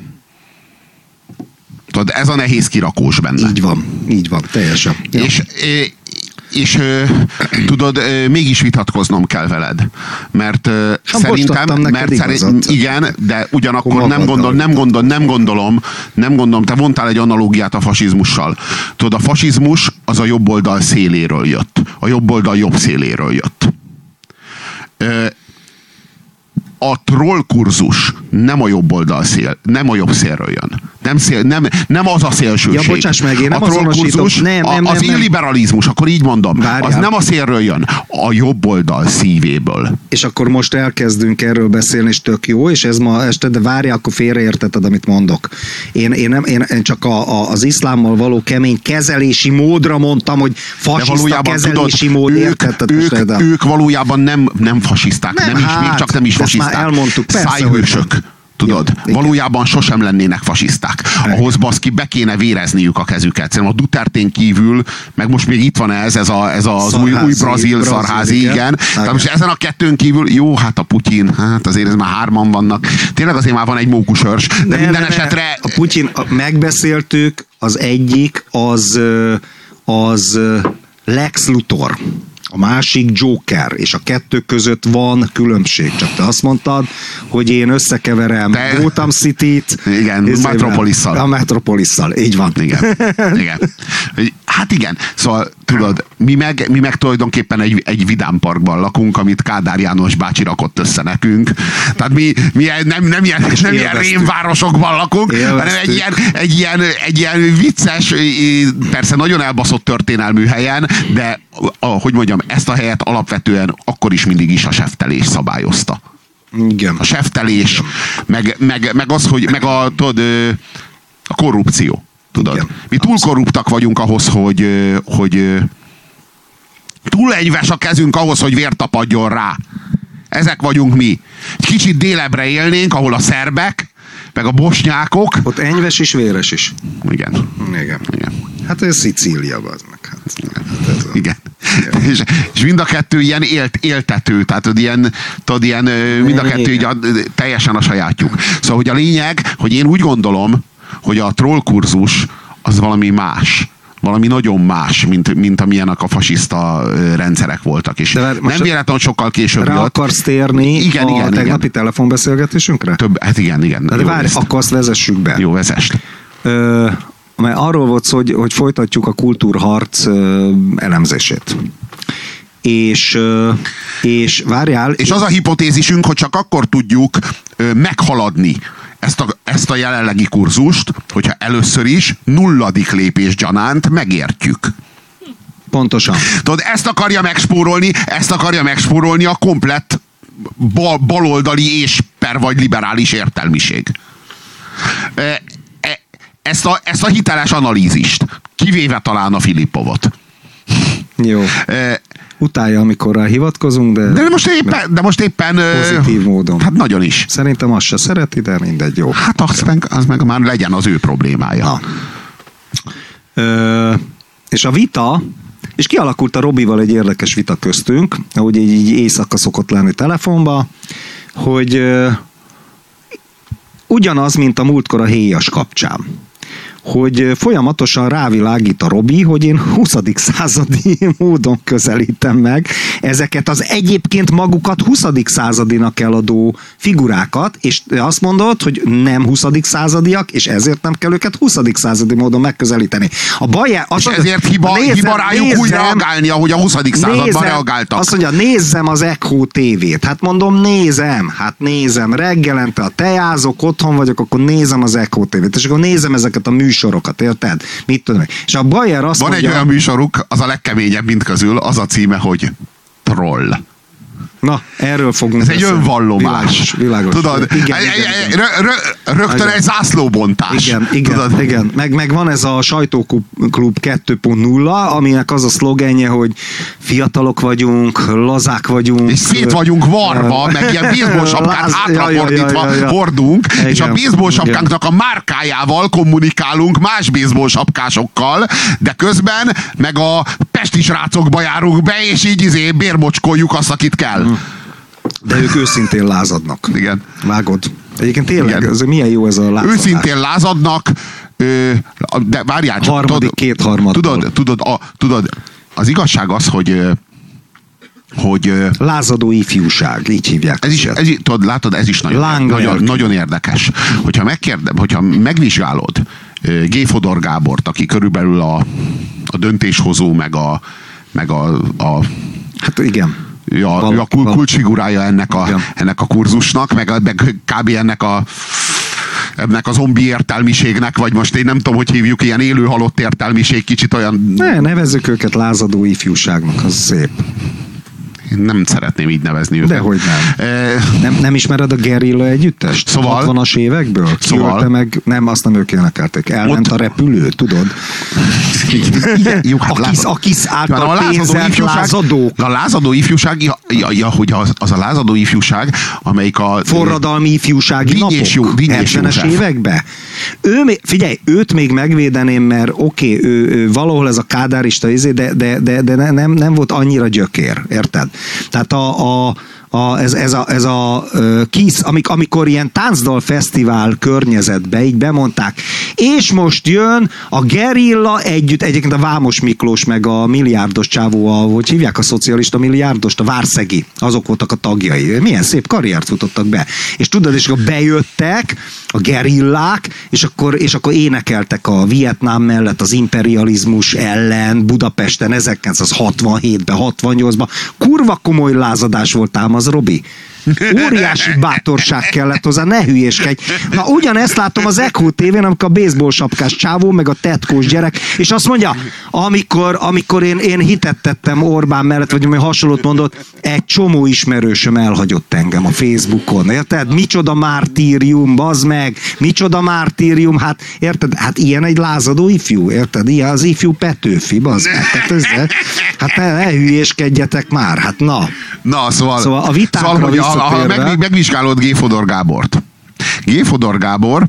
Tudod, ez a nehéz kirakós benne. Így van, teljesen. Ja. És tudod, mégis vitatkoznom kell veled. Mert igen, de ugyanakkor nem gondolom, te vontál egy analógiát a fasizmussal. Tudod, a fasizmus az a jobb oldal széléről jött. A jobb oldal jobb széléről jött. A trollkurzus nem a jobb oldal nem a jobb szélről jön. Nem az a szélsőség. Ja, bocsáss meg, én nem a trollkurzus, az illiberalizmus, akkor így mondom. Várjál. Az nem a szélről jön, a jobb oldal szívéből. És akkor most elkezdünk erről beszélni, és tök jó, és ez ma este, de várjál, akkor félreértetted, amit mondok. Én csak az iszlámmal való kemény kezelési módra mondtam, hogy fasiszta kezelési mód, értetted? Ők valójában nem fasiszták, még csak nem is fasiszták. Elmondtuk, szájhősök. Tudod, igen, valójában sosem lennének fasiszták. Ahhoz baszki be kéne vérezniük a kezüket. Szerintem a Duterte-n kívül, meg most még itt van ez az új brazil szarházi, igen. Tehát most ezen a kettőn kívül, jó, hát a Putyin, hát azért ez már 3 vannak. Tényleg azért már van egy mókusörs, de minden esetre... A Putyin, megbeszéltük, az egyik, az Lex Luthor. A másik Joker, és a kettő között van különbség. Csak te azt mondtad, hogy én összekeverem Gotham City-t. Igen, Metropolisszal. A Metropolisszal, így van. Igen. Hát igen, szóval tudod, mi meg tulajdonképpen egy vidámparkban lakunk, amit Kádár János bácsi rakott össze nekünk. Tehát mi nem ilyen rémvárosokban lakunk, hanem egy ilyen vicces, persze nagyon elbaszott történelmű helyen, de hogy mondjam, ezt a helyet alapvetően akkor is mindig is a seftelés szabályozta. Igen. A seftelés, meg az, hogy tudod, a korrupció. Tudod? Igen, mi túl korruptak vagyunk ahhoz, hogy túl enyves a kezünk ahhoz, hogy vért tapadjon rá. Ezek vagyunk mi. Egy kicsit délebbre élnénk, ahol a szerbek, meg a bosnyákok. Ott enyves is, véres is. Igen. Hát ez Szicília, az meg. Igen. És mind a kettő ilyen éltető, tehát ilyen mind a kettő így teljesen a sajátjuk. Szóval, hogy a lényeg, hogy én úgy gondolom, hogy a trollkurzus az valami más. Valami nagyon más, mint amilyenek a fasiszta rendszerek voltak. És nem véletlenül sokkal később rá jött. Akarsz térni a tegnapi telefonbeszélgetésünkre? Hát igen. De várj, akkor azt vezessük be. Jó, vezess. Mert arról volt szó, hogy folytatjuk a kultúrharc elemzését. És várjál... És az a hipotézisünk, hogy csak akkor tudjuk meghaladni ezt a jelenlegi kurzust, hogyha először is 0. lépés gyanánt megértjük. Pontosan. Tudod, ezt akarja megspórolni a komplett baloldali és vagy liberális értelmiség. Ezt a hiteles analízist, kivéve talán a Filippovot. Jó. Utálja, amikor rá hivatkozunk, de most éppen pozitív módon. Hát nagyon is. Szerintem azt se szereti, de mindegy, jó. Hát az meg már legyen az ő problémája. És a vita, és kialakult a Robival egy érdekes vita köztünk, ahogy így éjszaka szokott lenni telefonba, hogy ugyanaz, mint a múltkor a héjas kapcsán. hogy folyamatosan rávilágít a Robi, hogy én 20. századi módon közelítem meg ezeket az egyébként magukat 20. századinak eladó figurákat, és azt mondod, hogy nem 20. századiak, és ezért nem kell őket 20. századi módon megközelíteni. A baj, és ezért hiba rájuk úgy reagálni, ahogy a 20. században reagáltak. Azt mondja, nézzem az Echo TV-t. Hát mondom, nézem. Reggelente a tejázok, otthon vagyok, akkor nézem az Echo TV-t, és akkor nézem ezeket a műsorokat, érted? Mit tudom. És a Bayer azt mondja... Van egy olyan műsoruk, az a legkeményebb mind közül, az a címe, hogy Troll. Na, erről fogunk ez beszélni. Egy önvallomás. Világos. Tudod, igen. Rögtön egy zászlóbontás. Igen. Meg van ez a Sajtóklub 2.0, aminek az a szlogenje, hogy fiatalok vagyunk, lazák vagyunk. És szét vagyunk varva, meg ilyen baseball sapkát hátrafordítva hordunk, és a baseball sapkánknak a márkájával kommunikálunk más baseball sapkásokkal, de közben meg a pesti srácokba járunk be, és így bérmocskoljuk azt, akit kell. De ők őszintén lázadnak. Igen. Vágod. Egyébként tényleg, ez milyen jó ez a lázadás. Őszintén lázadnak, de várjál csak. Kétharmad. Tudod, az igazság az, hogy lázadó ifjúság, így hívják. Tudod, látod, ez is nagyon érdekes. Hogyha megvizsgálod G. Fodor Gábort, aki körülbelül a döntéshozó, meg a hát igen. A kulcsfigurája ennek a kurzusnak, meg kb. ennek a zombi értelmiségnek, vagy most én nem tudom, hogy hívjuk, ilyen élő halott értelmiség, kicsit olyan... Nevezzük őket lázadó ifjúságnak, az szép. Én nem szeretném így nevezni őket. Dehogy nem. Nem ismered a Gerilla együttest? Szóval, 60-as évekből? Szóval, meg, nem, azt nem ők énekelték. Elment a repülő, tudod? Jó, hát a kis által pénzelt lázadók. A lázadó ifjúság, hogy az a lázadó ifjúság, amelyik a... Forradalmi ifjúsági napok. 70-es években. Figyelj, őt még megvédeném, mert ő valahol ez a kádárista de nem volt annyira gyökér, érted? Tehát ez a KISZ, amikor ilyen táncdal fesztivál környezetbe így bemondták, és most jön a Gerilla egyébként a Vámos Miklós meg a milliárdos csávó, hogy hívják a szocialista milliárdost, a Várszegi, azok voltak a tagjai. Milyen szép karriert futottak be. És tudod, és akkor bejöttek a gerillák, és akkor énekeltek a Vietnám mellett az imperializmus ellen Budapesten 1967-ben, 68-ban. Kurva komoly lázadás volt ám az, Robi. Óriási bátorság kellett hozzá, ne hülyéskedj. Na, ugyanezt látom az Echo TV-n, amikor a baseball sapkás csávó, meg a tetkós gyerek, és azt mondja, amikor én hitet tettem Orbán mellett, vagy ami hasonlót mondott, egy csomó ismerősöm elhagyott engem a Facebookon, érted? Micsoda mártírium, bazd meg, micsoda mártírium, hát érted? Hát ilyen egy lázadó ifjú, érted? Ilyen az ifjú Petőfi, bazd meg. Hát ne hülyéskedjetek már, hát na. Na, szóval a vitánkra visszatérve... Megvizsgálod G. Fodor Gábort. G. Fodor Gábor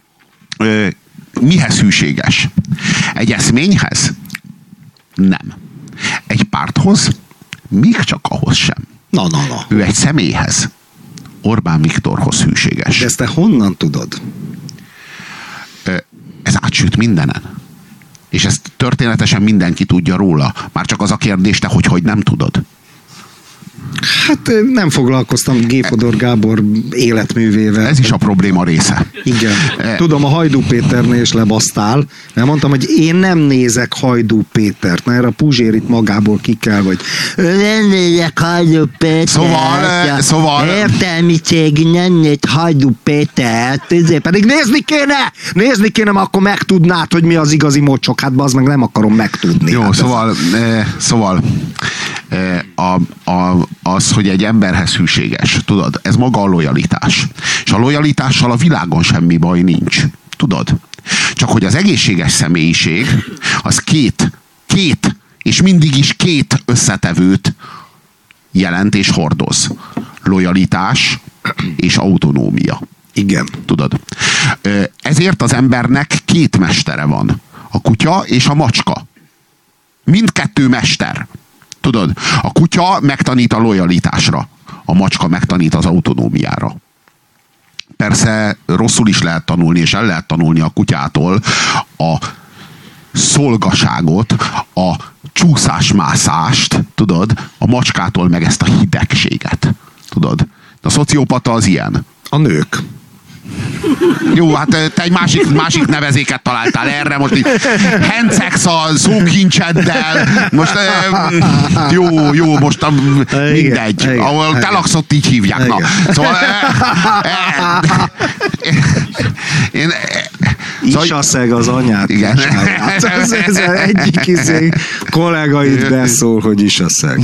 mihez hűséges? Egy eszményhez? Nem. Egy párthoz? Még csak ahhoz sem. Na. Ő egy személyhez, Orbán Viktorhoz hűséges. De ezt te honnan tudod? Ez átsüt mindenen. És ezt történetesen mindenki tudja róla. Már csak az a kérdés, te hogy nem tudod? Hát nem foglalkoztam G. Fodor Gábor életművével. Ez is a probléma része. Igen. Tudom, a Hajdú Péternél is lebasztál, mert mondtam, hogy én nem nézek Hajdú Pétert, mert erre a Puzsérit magából ki kell, vagy nem nézek Hajdú Pétert. Szóval... Értelmiség, nem néz Hajdú Pétert, pedig nézni kéne, mert akkor megtudnád, hogy mi az igazi mocsok. Hát az meg nem akarom megtudni. Jó, hát szóval az, hogy egy emberhez hűséges, tudod, ez maga a lojalitás. És a lojalitással a világon semmi baj nincs. Tudod? Csak hogy az egészséges személyiség az két és mindig is két összetevőt jelent és hordoz. Lojalitás és autonómia. Igen. Tudod? Ezért az embernek két mestere van. A kutya és a macska. Mindkettő mester. Tudod? A kutya megtanít a lojalitásra. A macska megtanít az autonómiára. persze rosszul is lehet tanulni, és el lehet tanulni a kutyától a szolgaságot, a csúszásmászást, tudod, a macskától meg ezt a hidegséget, tudod. A szociopata az ilyen. A nők. Jó, hát te egy másik nevezéket találtál erre, most így hencegsz a szókincseddel, most jó, most mindegy. Igen, ahol te laksz, ott így hívják. Na. Szóval Isaszeg az anyát. Igen. Ez egyik kollega itt beszól, hogy isaszeg.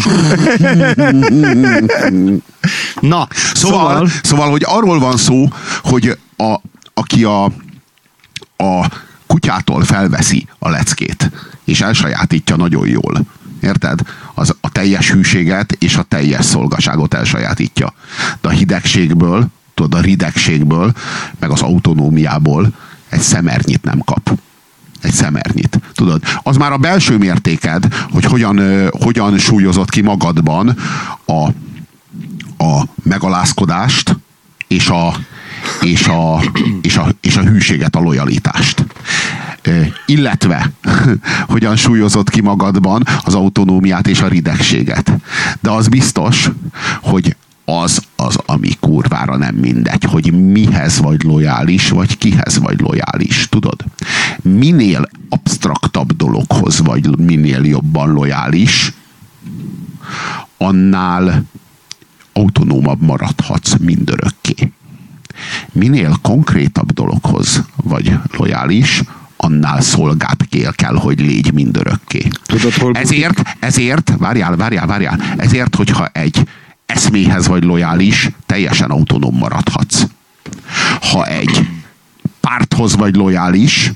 Na, szóval, hogy arról van szó, hogy aki a kutyától felveszi a leckét, és elsajátítja nagyon jól, érted? Az a teljes hűséget és a teljes szolgaságot elsajátítja. De a hidegségből, tudod, a ridegségből, meg az autonómiából egy szemernyit nem kap. Egy szemernyit. Tudod, az már a belső mértéked, hogy hogyan súlyozott ki magadban a megalázkodást és a hűséget, a lojalitást. Illetve hogyan súlyozott ki magadban az autonómiát és a ridegséget. De az biztos, hogy az, ami kurvára nem mindegy, hogy mihez vagy lojális, vagy kihez vagy lojális, tudod? Minél absztraktabb dologhoz vagy minél jobban lojális, annál autonómabb maradhatsz mindörökké. Minél konkrétabb dologhoz vagy lojális, annál szolgád kell, hogy légy mindörökké. Tudod, hol ezért, várjál, ezért, hogyha egy eszméhez vagy lojális, teljesen autonóm maradhatsz. Ha egy párthoz vagy lojális,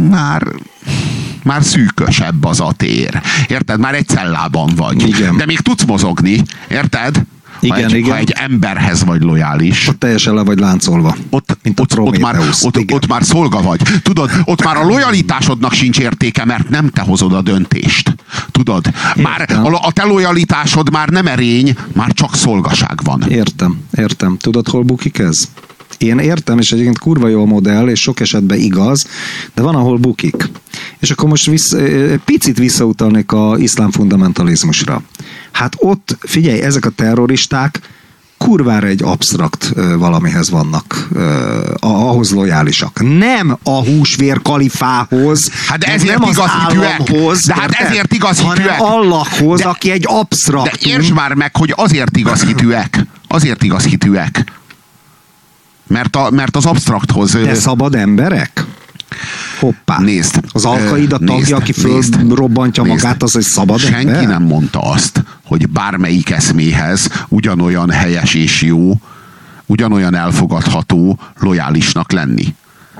már szűkösebb az a tér. Érted? Már egy cellában vagy. Igen. De még tudsz mozogni. Érted? Ha egy emberhez vagy lojális. Ott teljesen le vagy láncolva. Ott már szolga vagy. Tudod, ott már a lojalitásodnak sincs értéke, mert nem te hozod a döntést. Tudod? Már a te lojalitásod már nem erény, már csak szolgaság van. Értem. Tudod, hol bukik ez? Én értem, és egyébként kurva jó a modell, és sok esetben igaz, de van, ahol bukik. És akkor most picit visszautalnék az iszlám fundamentalizmusra. Hát ott, figyelj, ezek a terroristák kurvára egy absztrakt valamihez vannak, ahhoz lojálisak. Nem a húsvér kalifához, hát ezért nem igaz hitűek. De hát ezért igaz hitűek. Hanem Allahhoz, aki egy absztrakt. De értsd már meg, hogy azért igaz hitűek. Azért igaz hitűek. Mert az absztrakthoz... De szabad emberek? Hoppá. Nézd. Az Al-Qaida tagja, aki fölrobbantja magát, az egy szabad ember? Senki nem mondta azt, hogy bármelyik eszméhez ugyanolyan helyes és jó, ugyanolyan elfogadható, lojálisnak lenni.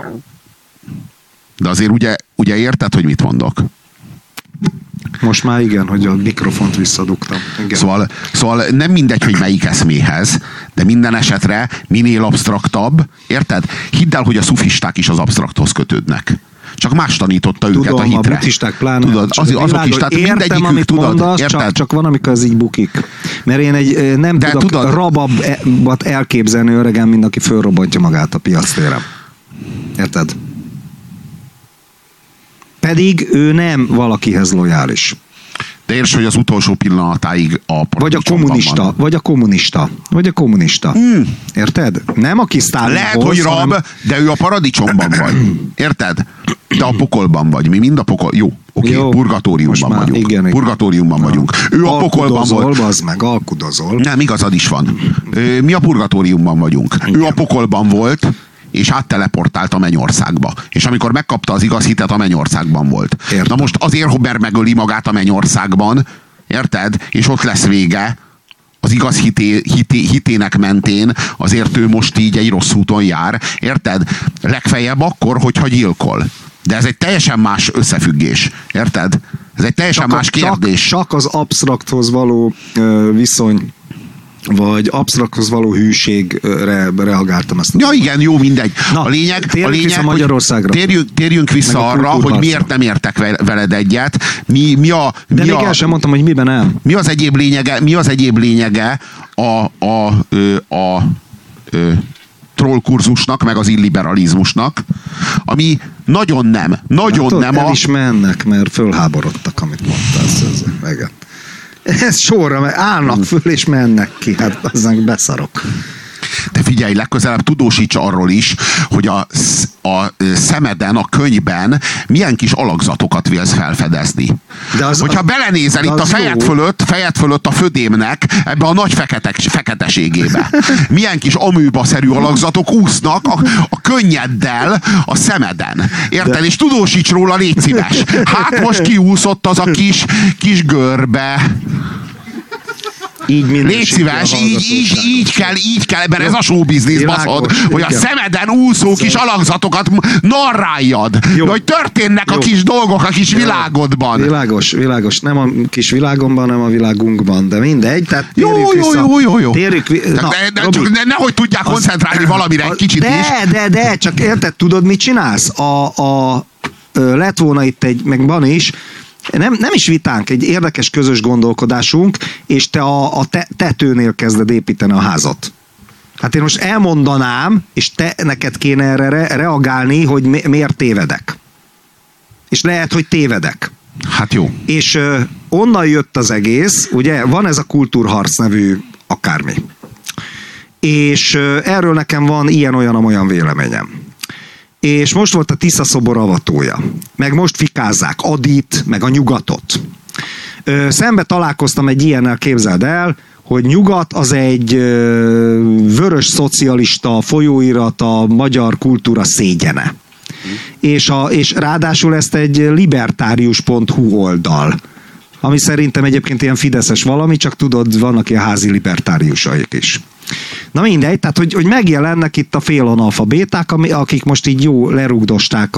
De azért ugye érted, hogy mit mondok? Most már igen, hogy a mikrofont visszadugtam. Igen. Szóval nem mindegy, hogy melyik eszméhez, de minden esetre minél absztraktabb, érted? Hidd el, hogy a szufisták is az absztrakthoz kötődnek. Csak más tanította őket a hitre. A buddhisták pláne. Tudod, azok is, tehát mindegyikük, tudod, mondasz, érted? Csak van, amikor ez így bukik. Mert én nem tudok rababbat elképzelni öregen, mint aki fölrobbantja magát a piactéren. Érted? Pedig ő nem valakihez lojális. De érts, hogy az utolsó pillanatáig vagy a kommunista. Érted? Nem aki Sztálinhoz. Lehet, hogy rab, de ő a paradicsomban vagy. Érted? Te a pokolban vagy. Mi mind a pokol. Jó, oké, purgatóriumban vagyunk. Igen. Purgatóriumban vagyunk. Ő a pokolban volt. Alkudozol. Nem, igazad is van. Mi a purgatóriumban vagyunk. Igen. Ő a pokolban volt, és átteleportált a mennyországba. És amikor megkapta az igaz hitet, a mennyországban volt. Értem. Na most azért, mert megöli magát a mennyországban, érted? És ott lesz vége, az igaz hitének mentén, azért ő most így egy rossz úton jár, érted? Legfeljebb akkor, hogyha gyilkol. De ez egy teljesen más összefüggés, érted? Ez egy teljesen más kérdés. Csak az absztrakthoz való viszony, vagy absztrakthoz való hűségre reagáltam ezt. Ja igen, jó, mindegy. Na, a lényeg vissza Magyarországra. Térjünk vissza arra, hogy miért nem értek veled egyet. De még el sem mondtam, hogy miben nem. Mi az egyéb lényege trollkurzusnak, meg az illiberalizmusnak, ami nagyon nem. El is mennek, mert fölháborodtak, amit mondtál. Ez sorra, állnak föl és mennek ki, hát aznak beszarok. De figyelj, legközelebb tudósíts arról is, hogy a szemeden, a könyvben milyen kis alakzatokat vélsz felfedezni. Hogyha belenézel itt a fejed fölött a födémnek ebbe a nagy feketeségébe, milyen kis amőba-szerű alakzatok úsznak a könnyeddel a szemeden. Érted? És tudósíts róla, légy szíves. Hát most kiúszott az a kis görbe. Légy szíves, így kell, mert ez a showbiznisz, baszod, hogy a szemeden úszó kis alakzatokat narráljad, hogy történnek a kis dolgok a kis világodban. Világos. Nem a kis világomban, nem a világunkban, de mindegy. Tehát jó. Nehogy tudják koncentrálni valamire egy kicsit is. De, csak érted, tudod, mit csinálsz? Lett volna itt meg van is, nem is vitánk, egy érdekes közös gondolkodásunk, és te a tetőnél kezded építeni a házat. Hát én most elmondanám, és neked kéne erre reagálni, hogy miért tévedek. És lehet, hogy tévedek. Hát jó. És onnan jött az egész, ugye van ez a kultúrharc nevű akármi. És erről nekem van ilyen-olyan véleményem. És most volt a Tisza szobor avatója. Meg most fikázzák Adit, meg a Nyugatot. Szembe találkoztam egy ilyennel, képzeld el, hogy Nyugat az egy vörös szocialista folyóirat, a magyar kultúra szégyene. És ráadásul ezt egy libertárius.hu oldal, ami szerintem egyébként ilyen fideszes valami, csak tudod, vannak ilyen házi libertáriusaik is. Na mindegy, tehát hogy megjelennek itt a félanalfabéták, akik most így jó lerugdosták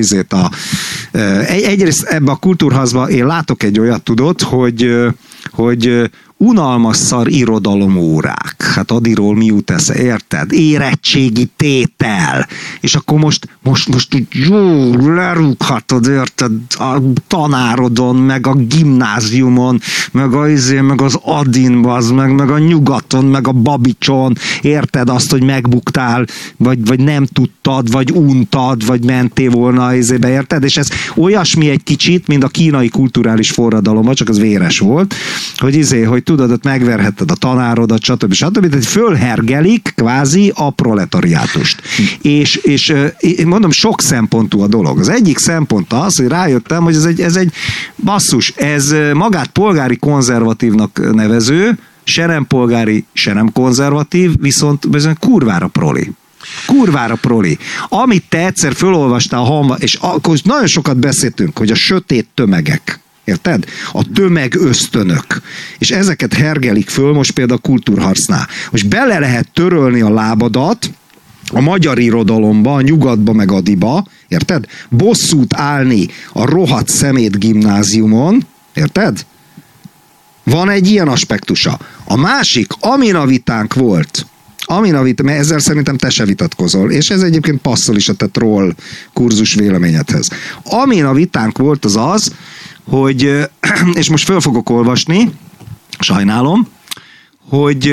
egyrészt ebbe a kultúrházba én látok egy olyat, tudod, hogy unalmas szar irodalomórák. Hát Adiról mi jut esze, érted? Érettségi tétel. És akkor most jó, lerúghatod, érted? A tanárodon, meg a gimnáziumon, meg az Adin, meg a Nyugaton, meg a Babicson, érted azt, hogy megbuktál, vagy nem tudtad, vagy untad, vagy mentél volna érted? És ez olyasmi egy kicsit, mint a kínai kulturális forradalom, csak az véres volt, hogy tudod, ott megverhetted a tanárodat, stb. Tehát fölhergelik kvázi a proletariátust. És mondom, sok szempontú a dolog. Az egyik szempont az, hogy rájöttem, hogy ez egy basszus, ez magát polgári konzervatívnak nevező, se nem polgári, se nem konzervatív, viszont kurvára proli. Kurvára proli. Amit te egyszer fölolvastál és akkor nagyon sokat beszéltünk, hogy a sötét tömegek, érted? A tömeg ösztönök. És ezeket hergelik föl most például a kultúrharcnál. Most bele lehet törölni a lábadat a magyar irodalomba, a Nyugatba meg Adiba, érted? Bosszút állni a rohadt szemét gimnáziumon, érted? Van egy ilyen aspektusa. A másik, amin a vitánk volt, mert ezzel szerintem te se vitatkozol, és ez egyébként passzol is a te troll kurzus véleményedhez. Amin a vitánk volt az, hogy, és most föl fogok olvasni, sajnálom, hogy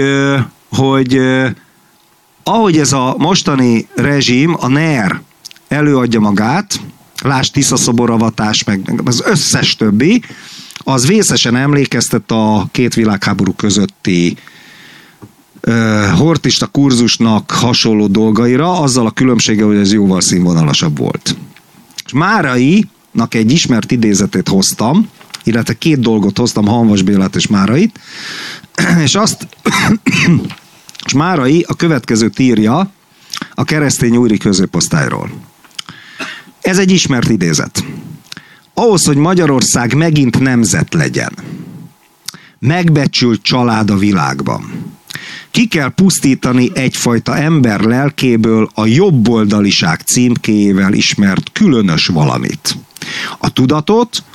ahogy ez a mostani rezsim, a NER előadja magát, lásd Tisza szoboravatás, meg az összes többi, az vészesen emlékeztet a két világháború közötti hortista kurzusnak hasonló dolgaira, azzal a különbséggel, hogy ez jóval színvonalasabb volt. És Márainak egy ismert idézetét hoztam, illetve két dolgot hoztam, Hanvas Bélát és Márait, és Márai a következőt írja a keresztény újri középosztályról. Ez egy ismert idézet. Ahhoz, hogy Magyarország megint nemzet legyen, megbecsült család a világban, ki kell pusztítani egyfajta ember lelkéből a jobboldaliság címkéjével ismert különös valamit. A tudatot,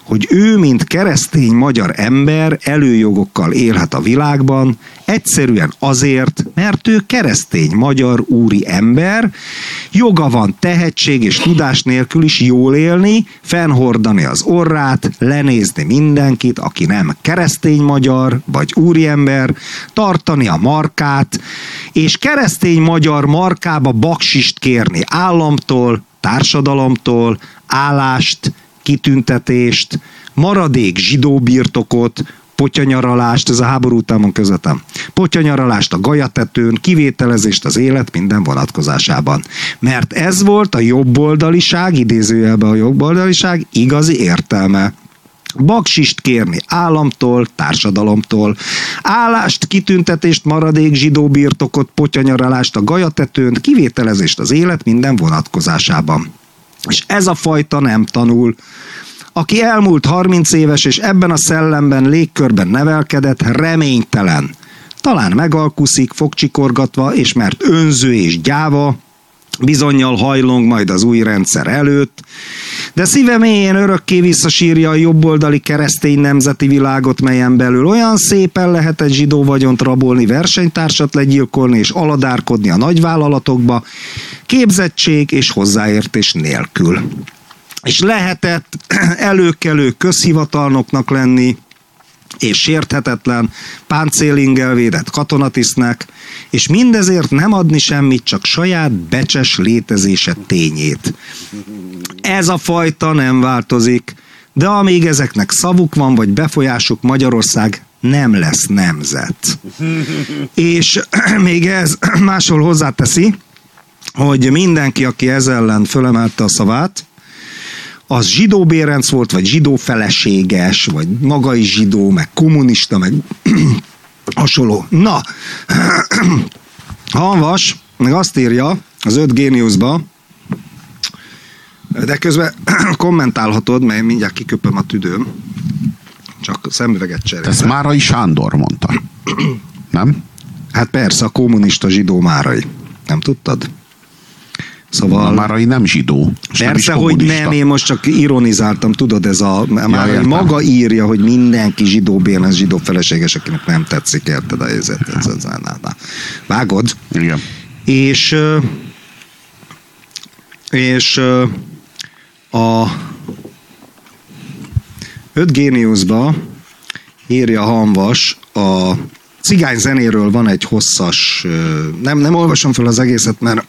hogy ő, mint keresztény magyar ember előjogokkal élhet a világban, egyszerűen azért, mert ő keresztény magyar úri ember, joga van tehetség és tudás nélkül is jól élni, fennhordani az orrát, lenézni mindenkit, aki nem keresztény magyar vagy úriember, tartani a markát, és keresztény magyar markába baksist kérni államtól, társadalomtól, állást, kitüntetést, maradék zsidó birtokot, potyanyaralást, ez a háború után van közvetem, potyanyaralást a Galyatetőn, kivételezést az élet minden vonatkozásában. Mert ez volt a jobboldaliság, idézőjelben a jobboldaliság igazi értelme. Baksist kérni államtól, társadalomtól, állást, kitüntetést, maradék zsidó birtokot, potyanyaralást a Galyatetőn, kivételezést az élet minden vonatkozásában. És ez a fajta nem tanul. Aki elmúlt 30 éves és ebben a szellemben, légkörben nevelkedett, reménytelen. Talán megalkuszik, fogcsikorgatva, és mert önző és gyáva, bizonnyal hajlong majd az új rendszer előtt, de szíve mélyén örökké visszasírja a jobboldali keresztény nemzeti világot, melyen belül olyan szépen lehetett zsidó vagyont rabolni, versenytársat legyilkolni és aladárkodni a nagyvállalatokba, képzettség és hozzáértés nélkül. És lehetett előkelő közhivatalnoknak lenni, és sérthetetlen, páncélinggel védett katonatisztnek, és mindezért nem adni semmit, csak saját becses létezése tényét. Ez a fajta nem változik, de amíg ezeknek szavuk van, vagy befolyásuk, Magyarország nem lesz nemzet. És még ez máshol hozzáteszi, hogy mindenki, aki ez ellen fölemelte a szavát, az zsidó bérenc volt, vagy zsidó feleséges, vagy maga is zsidó, meg kommunista, meg hasonló. Na, Hanvas meg azt írja az 5G News-ba, de közben kommentálhatod, mert mindjárt kiköpöm a tüdőm, csak szemüveget cserélve. Ezt Márai Sándor mondta, nem? Hát persze, a kommunista zsidó Márai. Nem tudtad? Szóval... A Márai nem zsidó. Persze, hogy nem, én most csak ironizáltam, tudod, ez a Márai maga írja, hogy mindenki zsidó bénez, zsidó feleséges, akinek nem tetszik, érted a helyzet. Vágod? Igen. És a 5G News-ba írja Hanvas, a cigány zenéről van egy hosszas, nem olvasom fel az egészet, mert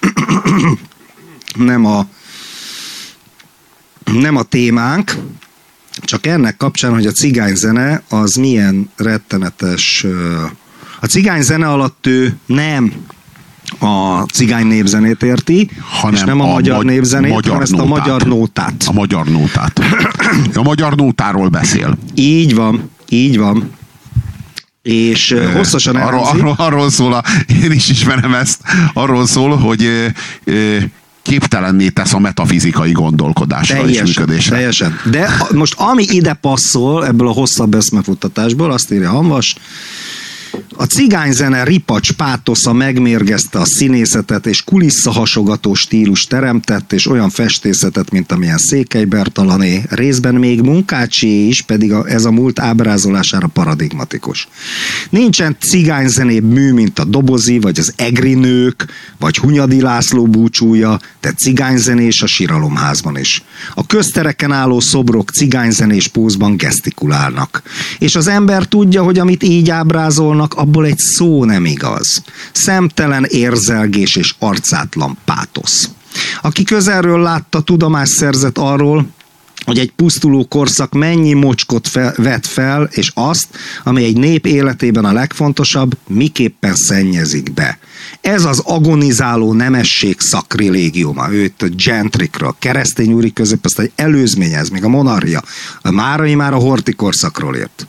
nem a témánk, csak ennek kapcsán, hogy a cigányzene az milyen rettenetes. A cigányzene alatt ő nem a cigány népzenét érti, és nem a magyar népzenét, hanem ezt a magyar nótát. A magyar nótát. A magyar nótáról beszél. Így van. És hosszasan arról szól, én is ismerem ezt, arról szól, hogy képtelenné tesz a metafizikai gondolkodásra és működésre. Teljesen. De most ami ide passzol ebből a hosszabb eszmefuttatásból, azt írja Hanvas, a cigányzene ripacs pátosza megmérgezte a színészetet, és kulisszahasogató stílus teremtett, és olyan festészetet, mint amilyen Székely Bertalané, részben még Munkácsié is, pedig ez a múlt ábrázolására paradigmatikus. Nincsen cigányzenébb mű, mint a Dobozi, vagy az Egri nők, vagy Hunyadi László búcsúja, de cigányzenés a Siralomházban is. A köztereken álló szobrok cigányzenés pózban gesztikulálnak. És az ember tudja, hogy amit így ábrázolnak, abból egy szó nem igaz. Szemtelen érzelgés és arcátlan pátosz. Aki közelről látta, tudomást szerzett arról, hogy egy pusztuló korszak mennyi mocskot vet fel, és azt, ami egy nép életében a legfontosabb, miképpen szennyezik be. Ez az agonizáló nemesség szakrilégiuma. Ő itt a gentrikről, keresztény úri közép, egy előzményez, még a monarchia. A Márai már a Horthy korszakról írt.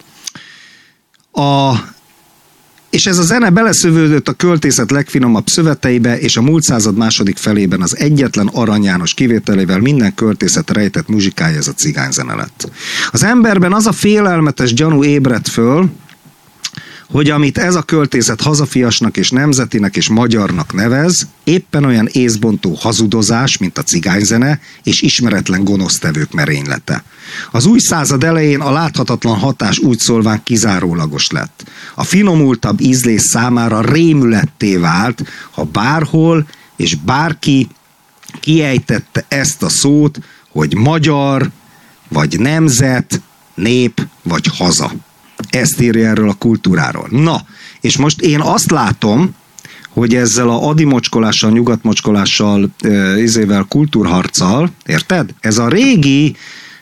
És ez a zene beleszövődött a költészet legfinomabb szöveteibe, és a múlt század második felében az egyetlen Arany János kivételével minden költészet rejtett muzsikája ez a cigányzene lett. Az emberben az a félelmetes gyanú ébredt föl, hogy amit ez a költészet hazafiasnak és nemzetinek és magyarnak nevez, éppen olyan észbontó hazudozás, mint a cigányzene, és ismeretlen gonosztevők merénylete. Az új század elején a láthatatlan hatás úgy szólván kizárólagos lett. A finomultabb ízlés számára rémületté vált, ha bárhol és bárki kiejtette ezt a szót, hogy magyar, vagy nemzet, nép, vagy haza. Ezt írja erről a kultúráról. Na, és most én azt látom, hogy ezzel a adimocskolással, nyugatmocskolással, kultúrharccal, érted? Ez a régi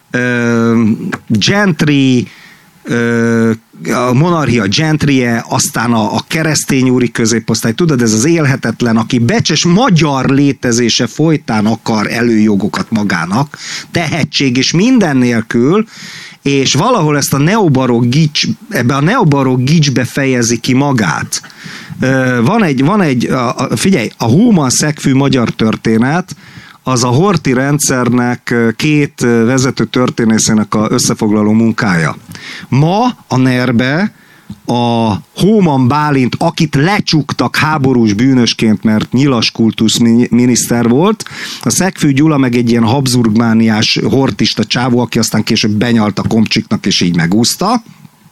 gentry, a monarchia gentrie, aztán a keresztényúri középosztály, tudod, ez az élhetetlen, aki becses magyar létezése folytán akar előjogokat magának, tehetség és minden nélkül, és valahol ezt a neobarokk gics, ebbe a neobarokk gicsbe fejezi ki magát. Van egy figyelj, a Hóman Szegfű magyar történet, az a Horthy rendszernek két vezető történészének a összefoglaló munkája. Ma a NER-be a Hóman Bálint, akit lecsuktak háborús bűnösként, mert nyilas kultuszminiszter volt, a Szegfű Gyula meg egy ilyen habsburgmániás hortista csávó, aki aztán később benyalt a Komcsiknak és így megúszta.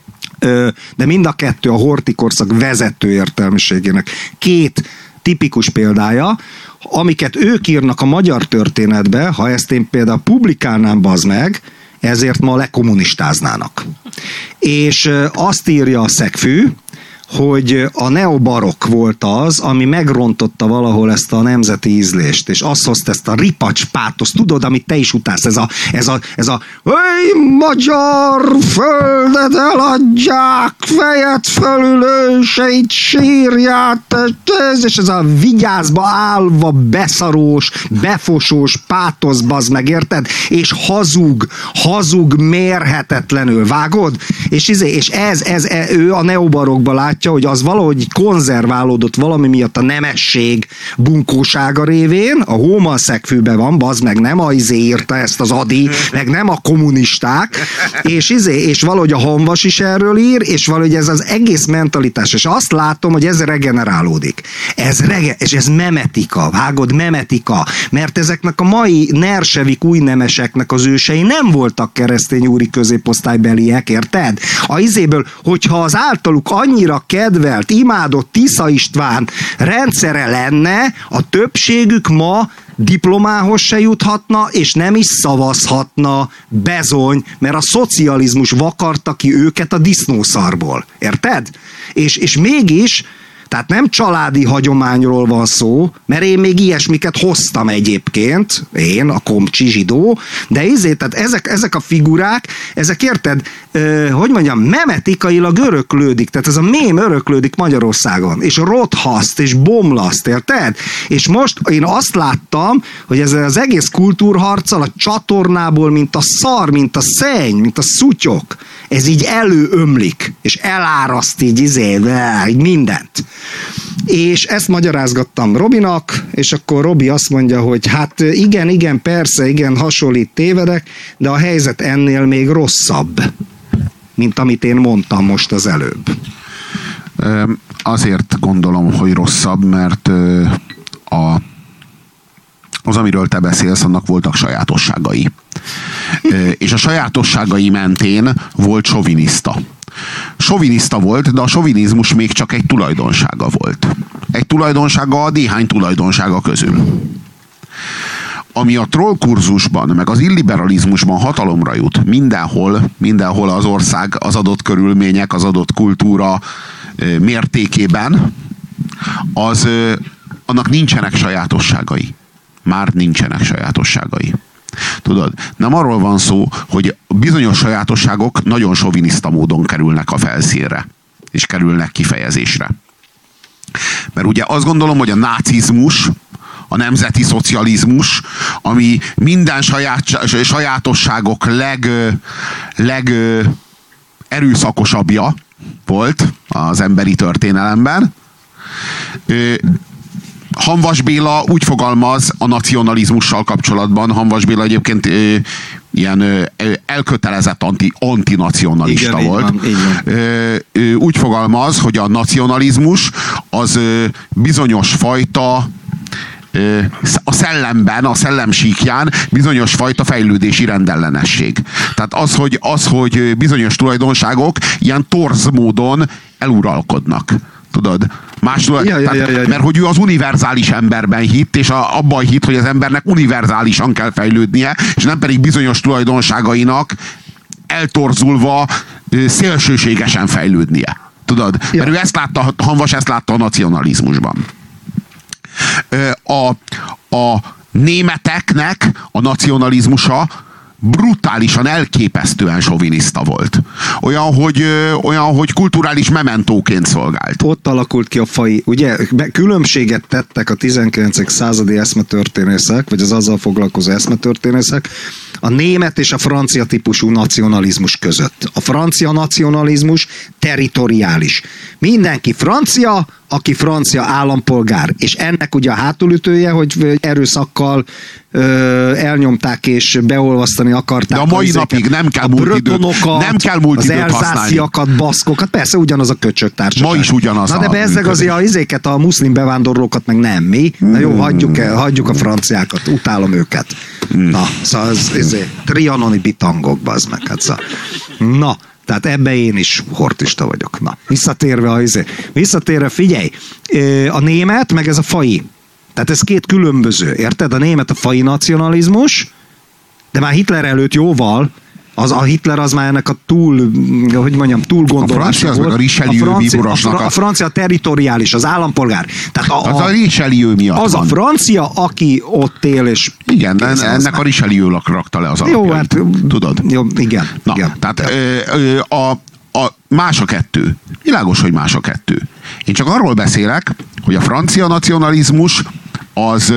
De mind a kettő a Horthy korszak vezető értelmiségének két tipikus példája, amiket ők írnak a magyar történetbe, ha ezt én például publikálnám, bazd meg, ezért ma lekommunistáznának. És azt írja a Szegfű, hogy a neobarokk volt az, ami megrontotta valahol ezt a nemzeti ízlést, és azt hozta ezt a ripacs pátoszt, tudod, amit te is utálsz, ez a "Öj, magyar földet eladják, fejet fölülőseit sírját", és ez a vigyázba állva beszarós, befosós pátosz, bazd meg, érted? És hazug mérhetetlenül, vágod? És ez ő a neobarokba látja, hogy az valahogy konzerválódott valami miatt a nemesség bunkósága révén, a Hóman Szegfűben van, bazd meg, nem a írta ezt az Adi, meg nem a kommunisták, és valahogy a Hamvas is erről ír, és valahogy ez az egész mentalitás, és azt látom, hogy ez regenerálódik. És ez memetika, vágod, memetika, mert ezeknek a mai nersevik új nemeseknek az ősei nem voltak keresztényúri középosztálybeliek, érted? A izéből, hogyha az általuk annyira kedvelt, imádott Tisza István rendszere lenne, a többségük ma diplomához se juthatna, és nem is szavazhatna, bezony, mert a szocializmus vakarta ki őket a disznószarból. Érted? És mégis, tehát nem családi hagyományról van szó, mert én még ilyesmiket hoztam egyébként, én, a komcsi zsidó, de tehát ezek a figurák, ezek érted, hogy mondjam, memetikailag öröklődik, tehát ez a mém öröklődik Magyarországon, és rothaszt, és bomlaszt, érted? És most én azt láttam, hogy ez az egész kultúrharccal a csatornából, mint a szar, mint a szenny, mint a szutyok, ez így előömlik, és eláraszt így mindent. És ezt magyarázgattam Robinak, és akkor Robi azt mondja, hogy hát igen, persze, igen, hasonlít, tévedek, de a helyzet ennél még rosszabb, mint amit én mondtam most az előbb. Azért gondolom, hogy rosszabb, mert az, amiről te beszélsz, annak voltak sajátosságai. És a sajátosságai mentén volt soviniszta. Soviniszta volt, de a sovinizmus még csak egy tulajdonsága volt. Egy tulajdonsága a néhány tulajdonsága közül. Ami a trollkurzusban, meg az illiberalizmusban hatalomra jut, mindenhol az ország, az adott körülmények, az adott kultúra mértékében, annak nincsenek sajátosságai. Már nincsenek sajátosságai. Tudod, nem arról van szó, hogy bizonyos sajátosságok nagyon soviniszta módon kerülnek a felszínre, és kerülnek kifejezésre. Mert ugye azt gondolom, hogy a nácizmus, a nemzeti szocializmus, ami minden sajátosságok erőszakosabbja volt az emberi történelemben. Hamvas Béla úgy fogalmaz a nacionalizmussal kapcsolatban, Hamvas Béla egyébként ilyen elkötelezett antinacionalista volt. Így van. Úgy fogalmaz, hogy a nacionalizmus az bizonyos fajta a szellemben, a szellemsíkján bizonyos fajta fejlődési rendellenesség. Tehát az, hogy bizonyos tulajdonságok ilyen torz módon eluralkodnak. Tudod? Mert hogy ő az univerzális emberben hitt, és abban hitt, hogy az embernek univerzálisan kell fejlődnie, és nem pedig bizonyos tulajdonságainak eltorzulva szélsőségesen fejlődnie. Tudod? Ja. Mert ő Hamvas ezt látta a nacionalizmusban. A németeknek a nacionalizmusa brutálisan, elképesztően soviniszta volt. Olyan, hogy kulturális mementóként szolgált. Ott alakult ki a fai, ugye különbséget tettek a 19. századi eszmetörténészek, vagy az azzal foglalkozó eszmetörténészek, a német és a francia típusú nacionalizmus között. A francia nacionalizmus territoriális. Mindenki francia, aki francia állampolgár. És ennek ugye a hátulütője, hogy erőszakkal elnyomták és beolvasztani akarták. De a mai napig nem kell múlt időt használni. Az elzásziakat, baszkokat, persze ugyanaz a köcsög társaság. Ma is ugyanaz. Na de bezzeg azért a muszlim bevándorlókat meg nem mi. Na jó, hagyjuk a franciákat, utálom őket. Na, szóval ez trianoni bitangok, bazd meg. Hát, szóval. Na, tehát ebbe én is hortista vagyok. Na, visszatérve, figyelj, a német, meg ez a fai. Tehát ez két különböző, érted? A német a fai nacionalizmus, de már Hitler előtt jóval, a Hitler az már ennek a túl gondolása volt. A francia territoriális, az állampolgár. Tehát az a Richelieu miatt az van. A francia, aki ott él, és... Igen, ennek a Richelieu rakta le az alapjait. Jó, hát... Tudod? Jó, igen. Na, igen. Tehát más a kettő. Világos, hogy más a kettő. Én csak arról beszélek, hogy a francia nacionalizmus az...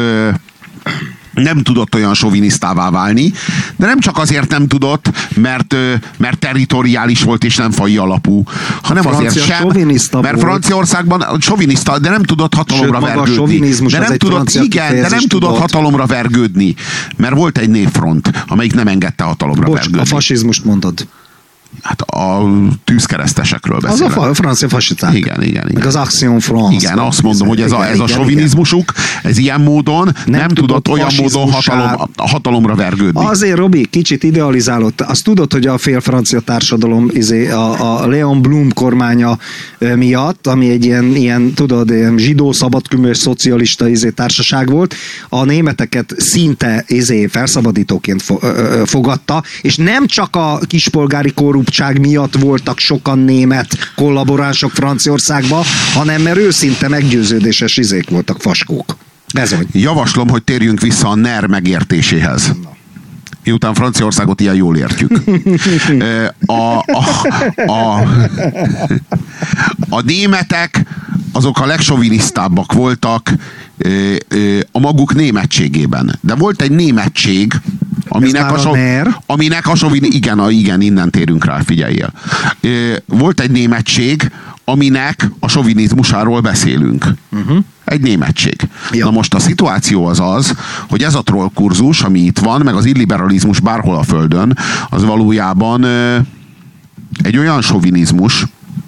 nem tudott olyan sovinisztává válni, de nem csak azért nem tudott, mert territoriális volt és nem faji alapú, hanem azért sem, mert Franciaországban soviniszta, de nem tudott hatalomra vergődni. De nem tudott hatalomra vergődni, mert volt egy népfront, amelyik nem engedte hatalomra vergődni. A fasizmust mondod. Hát a tűzkeresztesekről beszélek. Az a francia fasiták. Igen. Meg az Action France. Igen, azt mondom, hogy ez a sovinizmusuk, ez ilyen módon nem tudott olyan módon hatalomra vergődni. Azért, Robi, kicsit idealizálott. Azt tudod, hogy a fél francia társadalom a Léon Blum kormánya miatt, ami egy ilyen tudod, ilyen zsidó, szabadkőműves, szocialista társaság volt, a németeket szinte felszabadítóként fogadta, és nem csak a kispolgári korruptság miatt voltak sokan német kollaboránsok Franciaországba, hanem mert őszinte meggyőződéses voltak, faskók. Bezony. Javaslom, hogy térjünk vissza a NER megértéséhez. Miután Franciaországot ilyen jól értjük. A németek azok a legsovinisztábbak voltak a maguk németségében. De volt egy németség, aminek a igen, innen térünk rá, figyeljél. Volt egy németség, aminek a sovinizmusáról beszélünk. Egy németség. Ja. Na most a szituáció az, hogy ez a trollkurzus, ami itt van, meg az illiberalizmus bárhol a földön, az valójában egy olyan sovinizmus,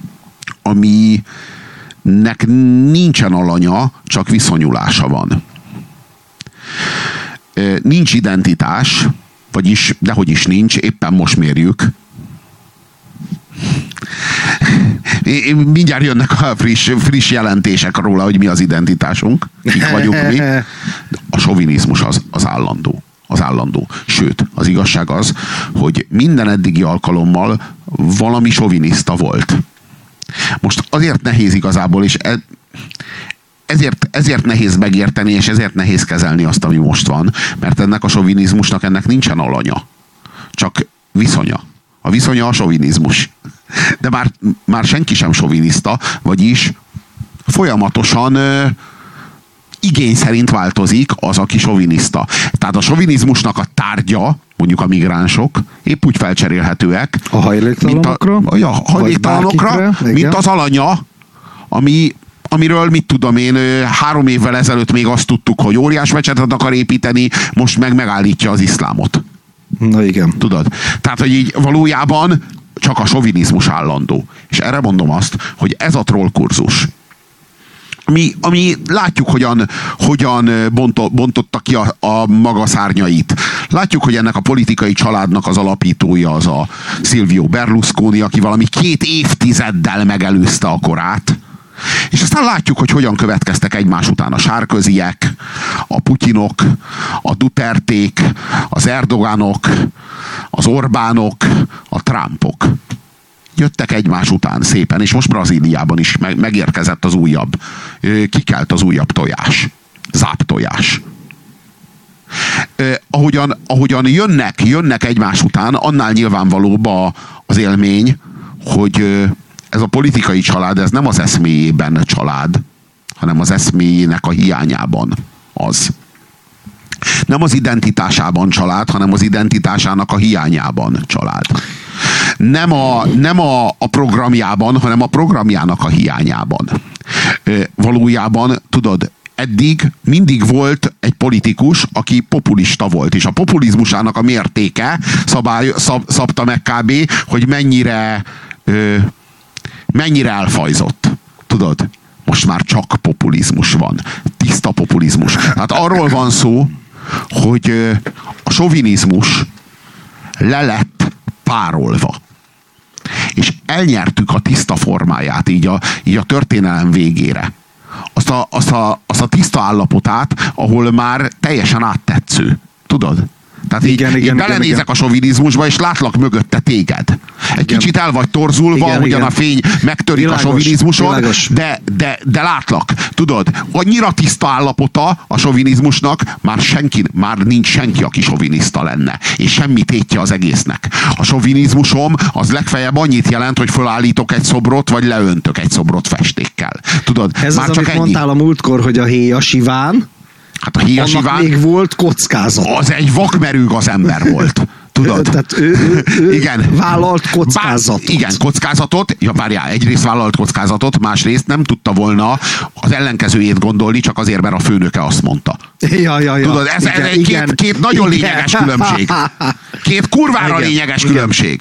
aminek nincsen alanya, csak viszonyulása van. Nincs identitás, vagyis, dehogy is nincs, éppen most mérjük. Mindjárt jönnek a friss jelentések róla, hogy mi az identitásunk, kik vagyunk mi. A sovinizmus az állandó. Az állandó. Sőt, az igazság az, hogy minden eddigi alkalommal valami soviniszta volt. Most azért nehéz igazából, és ezért nehéz megérteni, és ezért nehéz kezelni azt, ami most van, mert ennek a sovinizmusnak ennek nincsen alanya. Csak viszonya. A viszonya a sovinizmus. De már senki sem soviniszta, vagyis folyamatosan igény szerint változik az, aki soviniszta. Tehát a sovinizmusnak a tárgya, mondjuk a migránsok, épp úgy felcserélhetőek. A hajléktalanokra? Mint az alanya, amiről, mit tudom én, 3 évvel ezelőtt még azt tudtuk, hogy óriás mecsetet akar építeni, most meg megállítja az iszlámot. Na igen. Tudod? Tehát, hogy így valójában csak a sovinizmus állandó. És erre mondom azt, hogy ez a troll kurzus, ami látjuk, hogyan bontotta ki a maga szárnyait. Látjuk, hogy ennek a politikai családnak az alapítója az a Silvio Berlusconi, aki valami 2 évtizeddel megelőzte a korát. És aztán látjuk, hogy hogyan következtek egymás után a Sarkozyek, a Putyinok, a Duterték, az Erdogánok, az Orbánok, a Trumpok. Jöttek egymás után szépen, és most Brazíliában is megérkezett az újabb, kikelt az újabb tojás. Záptojás. Ahogyan jönnek egymás után, annál nyilvánvalóbb az élmény, hogy ez a politikai család, ez nem az eszméjében család, hanem az eszméjének a hiányában az. Nem az identitásában család, hanem az identitásának a hiányában család. Nem a programjában, hanem a programjának a hiányában. Valójában, tudod, eddig mindig volt egy politikus, aki populista volt, és a populizmusának a mértéke szabta meg kb., hogy mennyire elfajzott. Tudod, most már csak populizmus van. Tiszta populizmus. Hát arról van szó, hogy a sovinizmus le lett párolva. És elnyertük a tiszta formáját így a történelem végére. Azt a tiszta állapotát, ahol már teljesen áttetsző. Tudod? Tehát így belenézek a sovinizmusba, és látlak mögötte téged. Egy kicsit el vagy torzulva, ugyan a fény megtörik a sovinizmuson, de látlak. Tudod, annyira tiszta állapota a sovinizmusnak, már nincs senki, aki sovinista lenne. És semmi tétje az egésznek. A sovinizmusom az legfeljebb annyit jelent, hogy fölállítok egy szobrot, vagy leöntök egy szobrot festékkel. Tudod, ez már az, csak amit ennyi. Mondtál a múltkor, hogy a héja siván, hát a héja annak még volt kockázat. Az egy vakmerő gazember volt. Tudod? Tehát ő igen. vállalt kockázatot. Igen, kockázatot. Ja, várjál, egyrészt vállalt kockázatot, másrészt nem tudta volna az ellenkezőjét gondolni, csak azért, mert a főnöke azt mondta. Ja. Tudod, ez egy két nagyon lényeges különbség. Két kurvára lényeges különbség.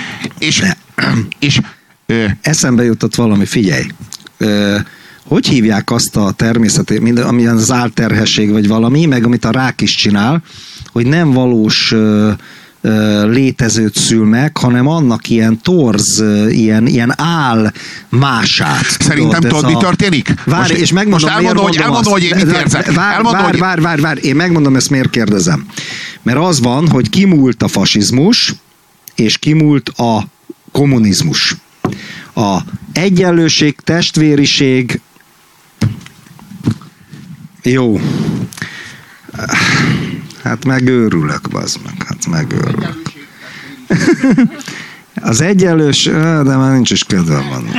És eszembe jutott valami, figyelj. Hogy hívják azt a természeti, amilyen az álterhesség vagy valami, meg amit a rák is csinál, hogy nem valós létezőt szül meg, hanem annak ilyen torz, ilyen áll mását. Szerintem tudod, mi történik? Várj, és megmondom, elmondom, hogy én mit érzek. Várj, én megmondom, ezt miért kérdezem. Mert az van, hogy kimúlt a fasizmus, és kimúlt a kommunizmus. A egyenlőség, testvériség, jó. Hát megőrülök, bazd meg. Hát megőrülök. Az de már nincs is kedvem van.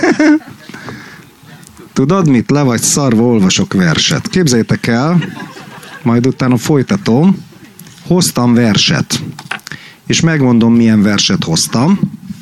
Tudod mit? Le vagy szarva, olvasok verset. Képzeljétek el, majd utána folytatom. Hoztam verset. És megmondom, milyen verset hoztam.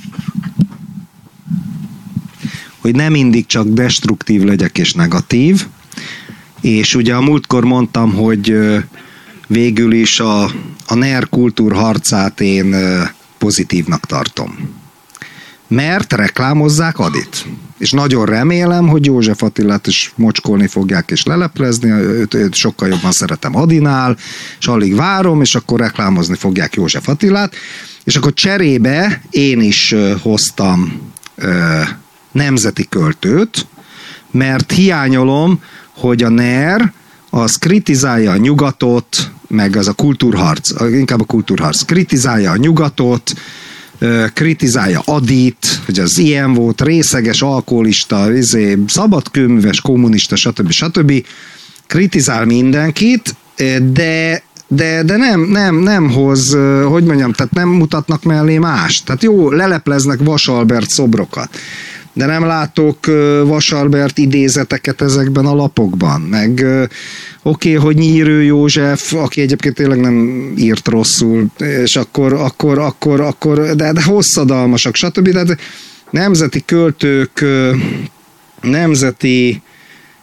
Hogy nem mindig csak destruktív legyek és negatív. És ugye a múltkor mondtam, hogy végül is a NER kultúrharcát én pozitívnak tartom. Mert reklámozzák Adit. És nagyon remélem, hogy József Attilát is mocskolni fogják és leleplezni, őt sokkal jobban szeretem Adinál, és alig várom, és akkor reklámozni fogják József Attilát. És akkor cserébe én is hoztam nemzeti költőt, mert hiányolom, hogy a NER az kritizálja a nyugatot, meg az a kultúrharc, inkább a kultúrharc, kritizálja a nyugatot, kritizálja Adit, hogy az ilyen volt, részeges, alkoholista, szabadkőműves, kommunista, stb. Kritizál mindenkit, de nem hoz, hogy mondjam, tehát nem mutatnak mellé más. Tehát jó, lelepleznek Vasalbert szobrokat, de nem látok Vasalbert idézeteket ezekben a lapokban. Meg oké, hogy Nyírő József, aki egyébként tényleg nem írt rosszul, és akkor de hosszadalmasak, stb. De nemzeti költők, nemzeti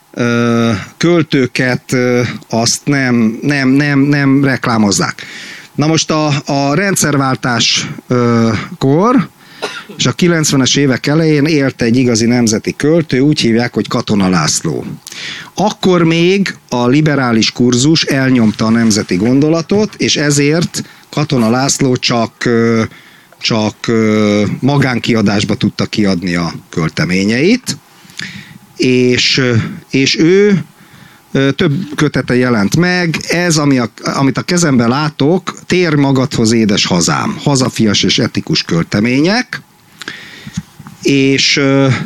költőket azt nem reklámozzák. Na most a rendszerváltáskor és a 90-es évek elején élt egy igazi nemzeti költő, úgy hívják, hogy Katona László. Akkor még a liberális kurzus elnyomta a nemzeti gondolatot, és ezért Katona László csak magánkiadásba tudta kiadni a költeményeit, és ő több kötete jelent meg. Ez, amit a kezemben látok, Tér magadhoz, édes hazám, hazafias és etikus költemények, és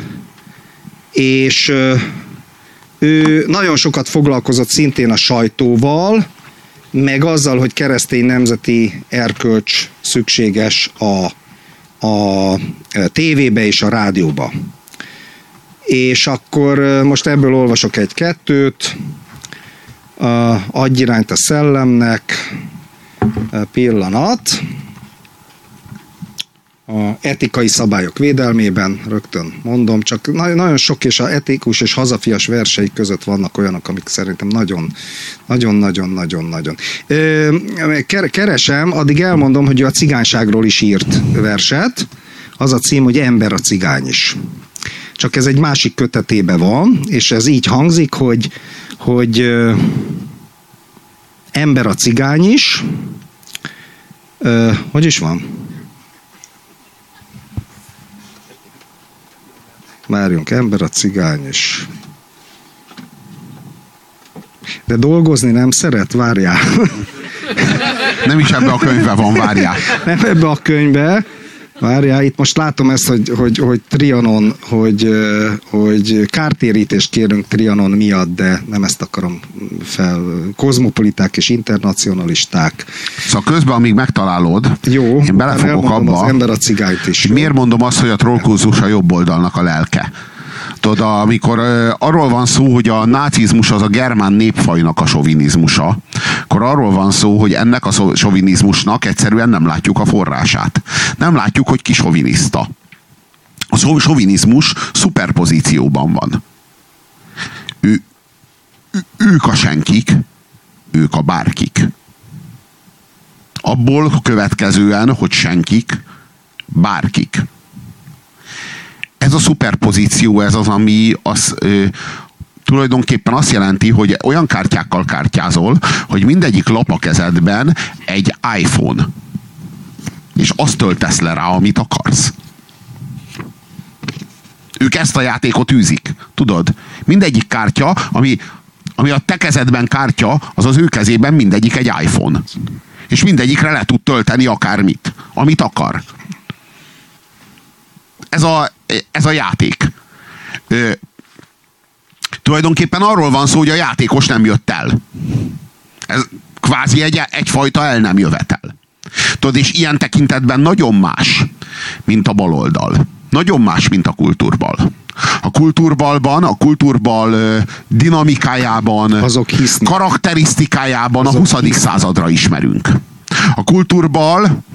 ő nagyon sokat foglalkozott szintén a sajtóval, meg azzal, hogy keresztény nemzeti erkölcs szükséges a tévébe és a rádióba. És akkor most ebből olvasok egy-kettőt. Adj irányt a szellemnek, pillanat. A etikai szabályok védelmében, rögtön mondom, csak nagyon sok, és a etikus és hazafias versei között vannak olyanok, amik szerintem nagyon. Keresem, addig elmondom, hogy ő a cigányságról is írt verset. Az a cím, hogy Ember a cigány is. Csak ez egy másik kötetében van, és ez így hangzik, hogy ember a cigány is. Hogy is van? Várjunk, ember a cigány is. De dolgozni nem szeret? Várjál. Nem is ebbe a könyvbe van, várjál. Nem ebbe a könyvbe. Várjál, itt most látom ezt, hogy Trianon, hogy kártérítést kérünk Trianon miatt, de nem ezt akarom fel. Kozmopoliták és internacionalisták. Szóval közben, amíg megtalálod, jó, én belefogok abba, az ember a cigányt is. Miért mondom azt, hogy a trollkurzus a jobb oldalnak a lelke? Tudod, amikor arról van szó, hogy a nácizmus az a germán népfajnak a sovinizmusa, akkor arról van szó, hogy ennek a sovinizmusnak egyszerűen nem látjuk a forrását. Nem látjuk, hogy ki soviniszta. A sovinizmus szuperpozícióban van. Ők a senkik, ők a bárkik. Abból következően, hogy senkik, bárkik. Ez a szuperpozíció, ez az, ami tulajdonképpen azt jelenti, hogy olyan kártyákkal kártyázol, hogy mindegyik lap a kezedben egy iPhone. És azt töltesz le rá, amit akarsz. Ők ezt a játékot űzik. Tudod? Mindegyik kártya, ami a te kezedben kártya, az az ő kezében mindegyik egy iPhone. És mindegyikre le tud tölteni akármit, amit akar. Ez a játék. Tulajdonképpen arról van szó, hogy a játékos nem jött el. Ez kvázi egyfajta el nem jövetel. Tudod, és ilyen tekintetben nagyon más, mint a baloldal. Nagyon más, mint a kultúrbal. A kultúrbal dinamikájában, karakterisztikájában a 20. századra ismerünk. A kultúrbal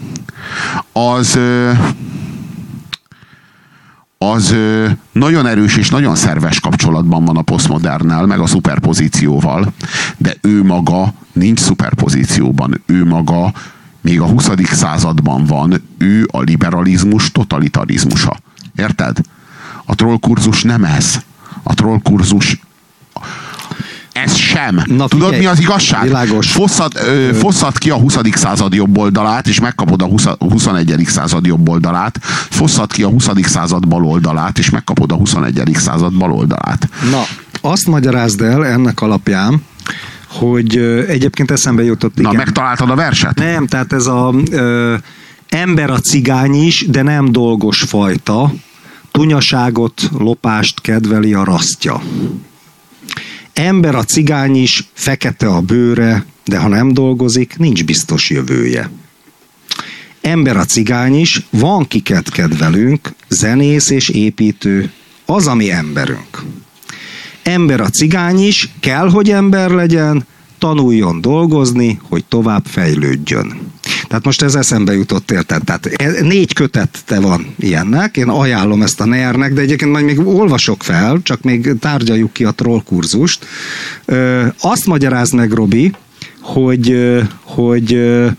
az nagyon erős és nagyon szerves kapcsolatban van a posztmodernnel, meg a szuperpozícióval, de ő maga nincs szuperpozícióban. Ő maga még a 20. században van, ő a liberalizmus totalitarizmusa. Érted? A trollkurzus nem ez. A trollkurzus ez sem. Na, tudod, figyelj, mi az igazság? Világos. Fosszad ki a 20. század jobb oldalát, és megkapod a 21. század jobb oldalát. Fosszad ki a 20. század bal oldalát, és megkapod a 21. század bal oldalát. Na, azt magyarázd el ennek alapján, hogy egyébként eszembe jutott, igen. Na, megtaláltad a verset? Nem, tehát ez a ember a cigány is, de nem dolgos fajta. Tunyaságot, lopást kedveli a rasztja. Ember a cigány is, fekete a bőre, de ha nem dolgozik, nincs biztos jövője. Ember a cigány is, van kiket kedvelünk, zenész és építő, az a mi emberünk. Ember a cigány is, kell, hogy ember legyen, tanuljon dolgozni, hogy tovább fejlődjön. Tehát most ez eszembe jutott, érted? Tehát 4 kötete van ilyennek, én ajánlom ezt a NER-nek, de egyébként majd még olvasok fel, csak még tárgyaljuk ki a trollkurzust. Azt magyarázd meg, Robi, hogy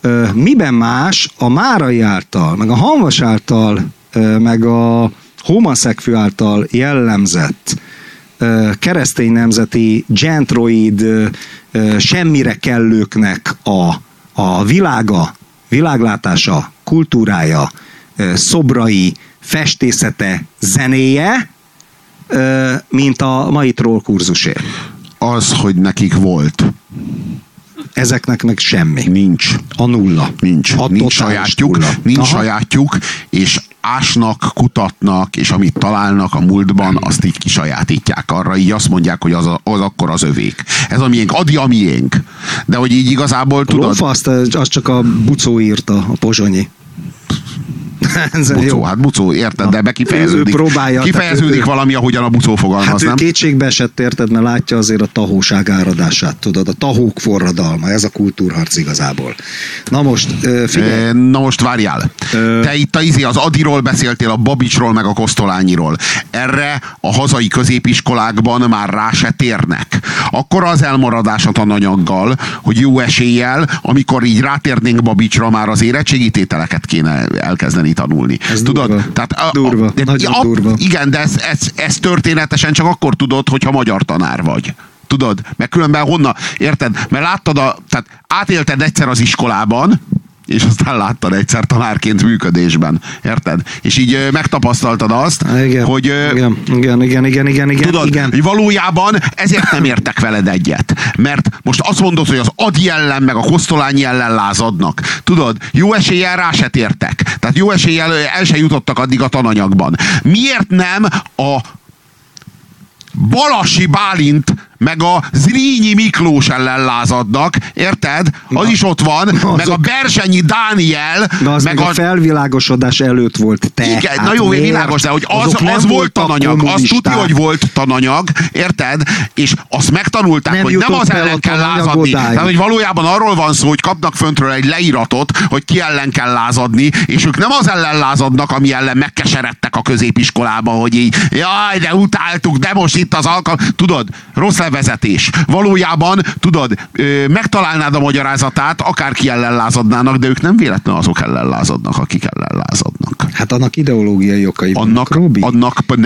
miben más a Márai által, meg a Hamvas által, meg a homaszekvő által jellemzett keresztény nemzeti gentroid semmire kellőknek a világa, világlátása, kultúrája, szobrai, festészete, zenéje, mint a mai trollkurzusé. Az, hogy nekik volt. Ezeknek meg semmi. Nincs. A nulla. Nincs sajátjuk. Nulla. Nincs sajátjuk, és ásnak, kutatnak, és amit találnak a múltban, azt így kisajátítják arra, így azt mondják, hogy az akkor az övék. Ez a miénk, Adi a miénk. De hogy így igazából tudod... Lófasz, az csak a Bucó írta, a pozsonyi. Bucó, érted, de kifejeződik valami, ahogyan a Bucó fogalmaz, hát nem? ő kétségbe esett, érted, mert látja azért a tahóság áradását, tudod, a tahók forradalma, ez a kultúrharc igazából. Na most, figyelj. Na most várjál. Te itt az Adiról beszéltél, a Babicsról, meg a Kosztolányiról. Erre a hazai középiskolákban már rá se térnek. Akkor az elmaradás a tananyaggal, hogy jó eséllyel, amikor így rátérnénk Babicsra, már az érettségítételeket kéne elkezdeni tanulni. Ez tudod? Durva. Tehát Durva. Nagyon durva. Igen, de ez történetesen csak akkor tudod, hogyha magyar tanár vagy. Tudod? Mert különben honnan? Érted? Mert láttad tehát átélted egyszer az iskolában, és aztán láttad egyszer tanárként működésben. Érted? És így megtapasztaltad azt, igen, hogy... Igen. Tudod, igen. hogy valójában ezért nem értek veled egyet. Mert most azt mondod, hogy az Adi ellen, meg a Kosztolányi ellen lázadnak. Tudod, jó eséllyel rá se tértek. Tehát jó eséllyel el se jutottak addig a tananyagban. Miért nem a Balassi Bálint meg a Zrínyi Miklós ellen lázadnak, érted? Az is ott van, meg a Berzsenyi Dániel, de az meg a felvilágosodás előtt volt, te. Igen, hát na jó, világos, de hogy az volt tananyag, azt tudja, hogy volt tananyag, érted? És azt megtanulták, hogy nem az ellen kell lázadni. Tehát, hogy valójában arról van szó, hogy kapnak föntről egy leíratot, hogy ki ellen kell lázadni, és ők nem az ellen lázadnak, ami ellen megkeseredtek a középiskolában, hogy így, jaj, de utáltuk, de most itt az alkalom. Tudod, rossz vezetés. Valójában, tudod, megtalálnád a magyarázatát, akárki ellen lázadnának, de ők nem véletlenül azok ellen lázadnak, akik ellen lázadnak. Hát annak ideológiai okai vannak, Robi? Annak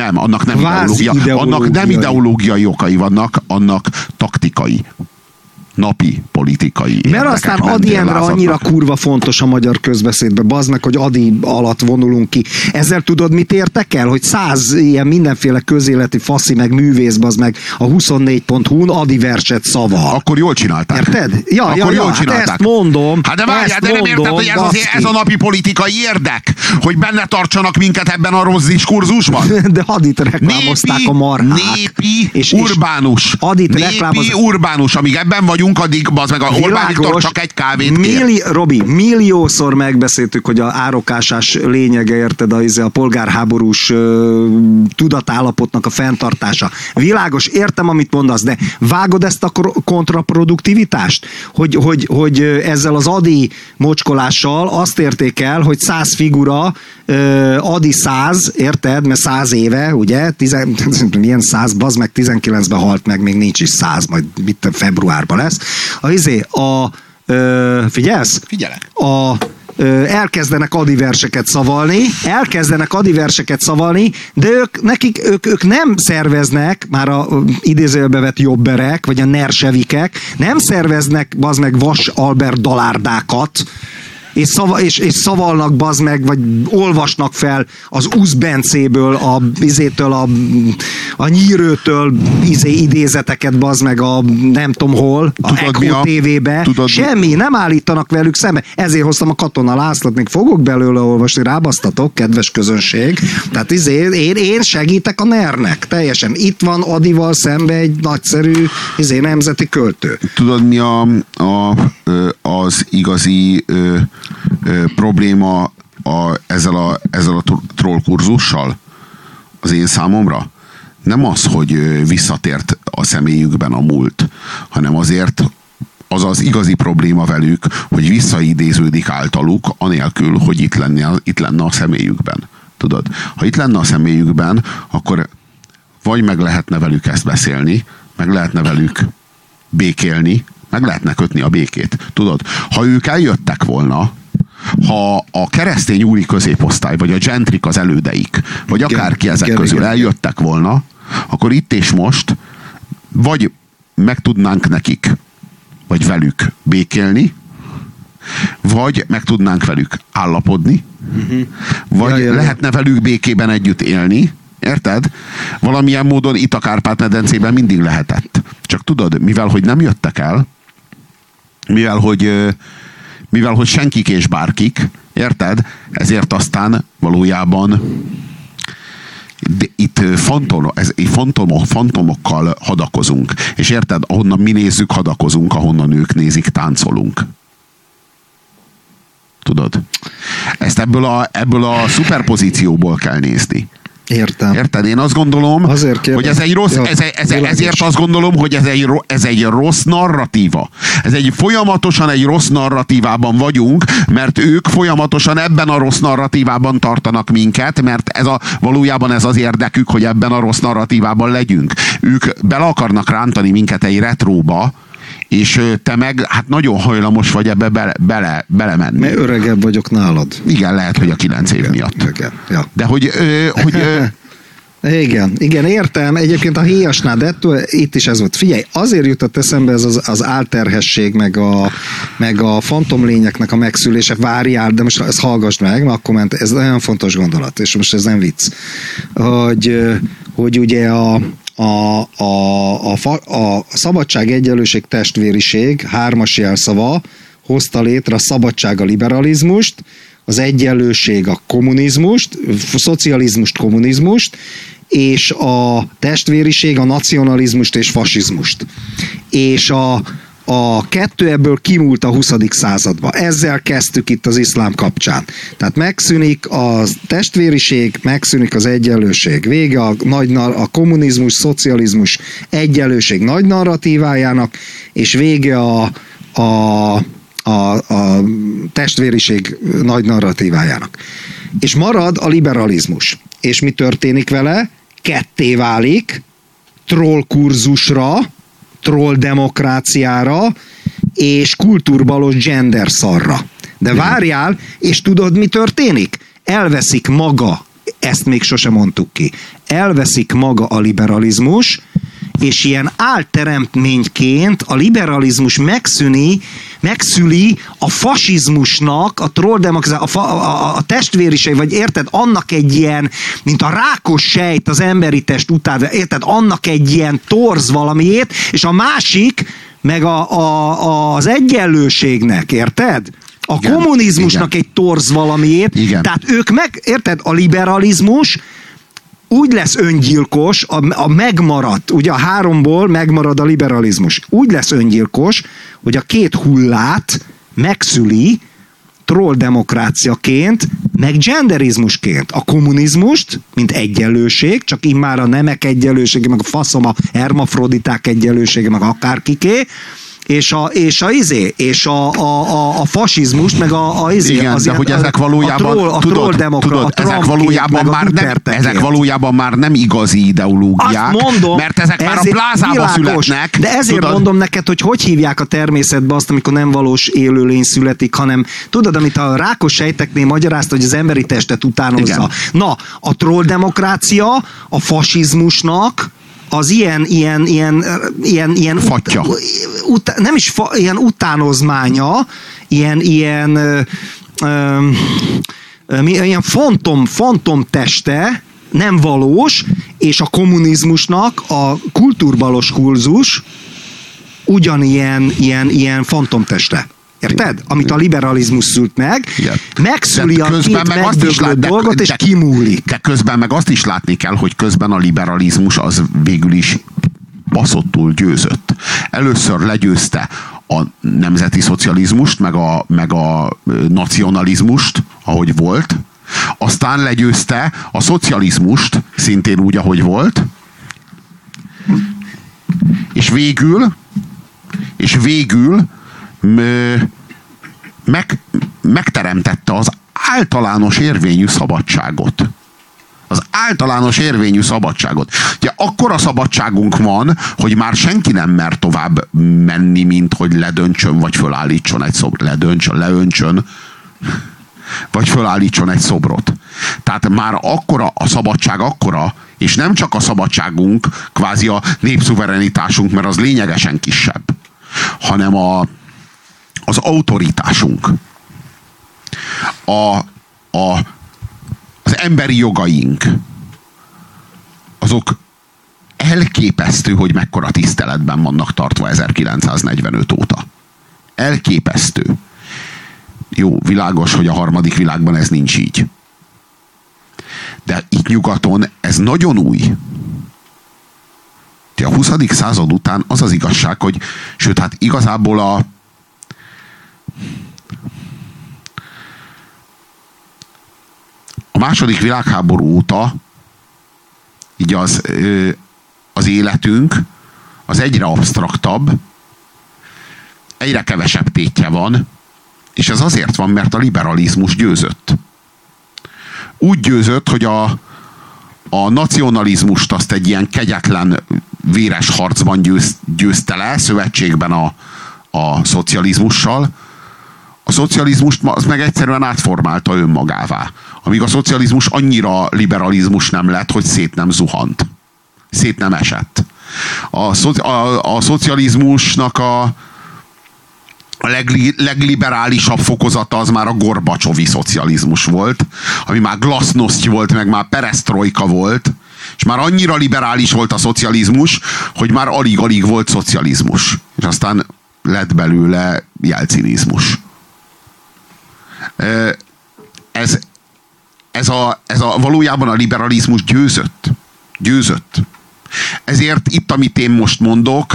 nem ideológiai okai vannak, annak taktikai, napi politikai. Mert aztán Adi Endre annyira kurva fontos a magyar közbeszédben, bazd meg, hogy Adi alatt vonulunk ki. Ezzel tudod, mit értek el? Hogy 100 ilyen mindenféle közéleti faszi meg művész, bazd meg a 24.hu-n Adi verset szaval. Akkor jól csinálták. Érted? Akkor jól csinálták. Hát ezt mondom. Hát de várjál, de nem érted, hogy ez a napi politikai érdek? Hogy benne tartsanak minket ebben a rossz diskurzusban? De Adit reklámozták a marhát. Népi urbánus. Népi urbánus, amíg ebben vagyunk, addig az meg a Orbán Viktor csak egy kávét kér. Robi, milliószor megbeszéltük, hogy a árokásás lényege, érted, a polgárháborús tudatállapotnak a fenntartása. Világos, értem, amit mondasz, de vágod ezt a kontraproduktivitást? Hogy ezzel az Adi mocskolással azt érték el, hogy 100 figura, Adi 100, érted, mert 100 éve, ugye, milyen 100, bazd meg 19-ben halt meg, még nincs is 100, majd mit februárban lesz. Figyelsz? Figyelek. Elkezdenek Adi verseket szavalni, de ők nem szerveznek, már a idézőjelbe vett jobberek, vagy a nersevikek, nem szerveznek, bazd meg, Vas Albert dalárdákat, és szavalnak, bazd meg, vagy olvasnak fel az Uzbencéből, a Nyírőtől idézeteket, bazd meg, a nem tudom hol, a Echo TV-be. Semmi, nem állítanak velük szembe. Ezért hoztam a Katona Lászlót, még fogok belőle olvasni, rábasztatok, kedves közönség. Tehát én segítek a NER-nek, teljesen. Itt van Adival szembe egy nagyszerű nemzeti költő. Tudod, mi az igazi probléma ezzel a trollkurzussal az én számomra? Nem az, hogy visszatért a személyükben a múlt, hanem azért az igazi probléma velük, hogy visszaidéződik általuk, anélkül, hogy itt lenne a személyükben. Tudod? Ha itt lenne a személyükben, akkor vagy meg lehetne velük ezt beszélni, meg lehetne velük békélni, Meg lehetne kötni a békét. Tudod, ha ők eljöttek volna, ha a keresztény úri középosztály, vagy a gentrik az elődeik, vagy akárki ezek közül eljöttek volna, akkor itt és most vagy meg tudnánk nekik, vagy velük békélni, vagy meg tudnánk velük állapodni, vagy lehetne velük békében együtt élni, érted? Valamilyen módon itt a Kárpát-medencében mindig lehetett. Csak tudod, mivel hogy nem jöttek el, mivel hogy senkik és bárkik, érted? Ezért aztán valójában itt fantomokkal hadakozunk. És érted? Ahonnan mi nézzük, hadakozunk, ahonnan ők nézik, táncolunk. Tudod? Ezt ebből a szuperpozícióból kell nézni. Értem. Érted? Én azt gondolom, hogy ez egy rossz, ezért azt gondolom, hogy ez egy rossz narratíva. Folyamatosan egy rossz narratívában vagyunk, mert ők folyamatosan ebben a rossz narratívában tartanak minket, mert valójában ez az érdekük, hogy ebben a rossz narratívában legyünk. Ők bele akarnak rántani minket egy retróba, és te meg hát nagyon hajlamos vagy ebbe belemenni. Mert öregebb vagyok nálad. Igen, lehet, hogy a 9 év miatt. Igen, ja. De hogy Igen, értem. Egyébként a héjasnál, de itt is ez volt. Figyelj, azért jutott eszembe ez az álterhesség, meg a fantomlényeknek a megszülése. Várjál, de most ezt hallgass meg, mert akkor ment. Ez nagyon fontos gondolat, és most ez nem vicc. Hogy ugye a szabadság, egyenlőség, testvériség 3-as jelszava hozta létre a szabadság, a liberalizmust, az egyenlőség a kommunizmust, szocializmust, kommunizmust, és a testvériség a nacionalizmust és fasizmust. És a kettő ebből kimúlt a 20. századba. Ezzel kezdtük itt az iszlám kapcsán. Tehát megszűnik a testvériség, megszűnik az egyenlőség. Vége a kommunizmus, szocializmus egyenlőség nagy narratívájának, és vége a testvériség nagy narratívájának. És marad a liberalizmus. És mi történik vele? Ketté válik, trollkurzusra, trolldemokráciára és kultúrbalos genderszarra. De várjál, és tudod, mi történik? Elveszik maga, ezt még sosem mondtuk ki, elveszik maga a liberalizmus, és ilyen álteremtményként a liberalizmus megszüli a fasizmusnak, a trolldemokrácia, a testvériség, vagy érted, annak egy ilyen, mint a rákos sejt az emberi test után, érted, annak egy ilyen torz valamiét, és a másik, meg az egyenlőségnek, érted? A kommunizmusnak egy torz valamiét. Igen. Tehát ők érted, a liberalizmus úgy lesz öngyilkos, a megmaradt, ugye a 3-ból megmarad a liberalizmus. Úgy lesz öngyilkos, hogy a 2 hullát megszüli trolldemokráciaként, meg genderizmusként. A kommunizmust, mint egyenlőség, csak immár a nemek egyenlősége, meg a faszom a hermafroditák egyenlősége, meg akárkiké, és a fasizmust, meg igen, de hogy ezek valójában ezek valójában már nem igazi ideológiák, mondom, mert ezek már a plázába születnek. De ezért mondom neked, hogy hívják a természetbe azt, amikor nem valós élőlény születik, hanem tudod, amit a rákos sejteknél magyarázta, hogy az emberi testet utánozza. Igen. Na, a trolldemokrácia a fasizmusnak az ilyen fatja. Nem is ilyen utánozmánya, ilyen fantom teste, nem valós, és a kommunizmusnak a kultúrbalos kurzus ugyanilyen fantomteste. Érted? Amit a liberalizmus szült meg, megszüli a két megdöglött dolgot, és kimúlik. De közben meg azt is látni kell, hogy közben a liberalizmus az végül is baszottul győzött. Először legyőzte a nemzeti szocializmust, meg a nacionalizmust, ahogy volt, aztán legyőzte a szocializmust, szintén úgy, ahogy volt, és végül megteremtette az általános érvényű szabadságot. az általános érvényű szabadságot. Ugye akkora szabadságunk van, hogy már senki nem mer tovább menni, mint hogy ledöntsön, vagy fölállítson egy szobrot. Leöntsön, vagy fölállítson egy szobrot. Tehát már akkora a szabadság, akkora, és nem csak a szabadságunk, kvázi a népszuverenitásunk, mert az lényegesen kisebb, hanem az autoritásunk. Az emberi jogaink, azok elképesztő, hogy mekkora tiszteletben vannak tartva 1945 óta. Elképesztő. Jó, világos, hogy a harmadik világban ez nincs így. De itt nyugaton ez nagyon új. A 20. század után az az igazság, hogy sőt, hát igazából a második világháború óta így az életünk az egyre absztraktabb, egyre kevesebb tétje van, és ez azért van, mert a liberalizmus győzött. Úgy győzött, hogy a nacionalizmust azt egy ilyen kegyetlen, véres harcban győzte le, szövetségben a szocializmussal. A szocializmust az meg egyszerűen átformálta önmagává. Amíg a szocializmus annyira liberalizmus nem lett, hogy szét nem zuhant. Szét nem esett. A szocializmusnak a legliberálisabb fokozata az már a Gorbacsovi szocializmus volt, ami már glasznoszt volt, meg már peresztrojka volt, és már annyira liberális volt a szocializmus, hogy már alig-alig volt szocializmus. És aztán lett belőle jelcinizmus. Ez valójában a liberalizmus győzött. Ezért itt, amit én most mondok,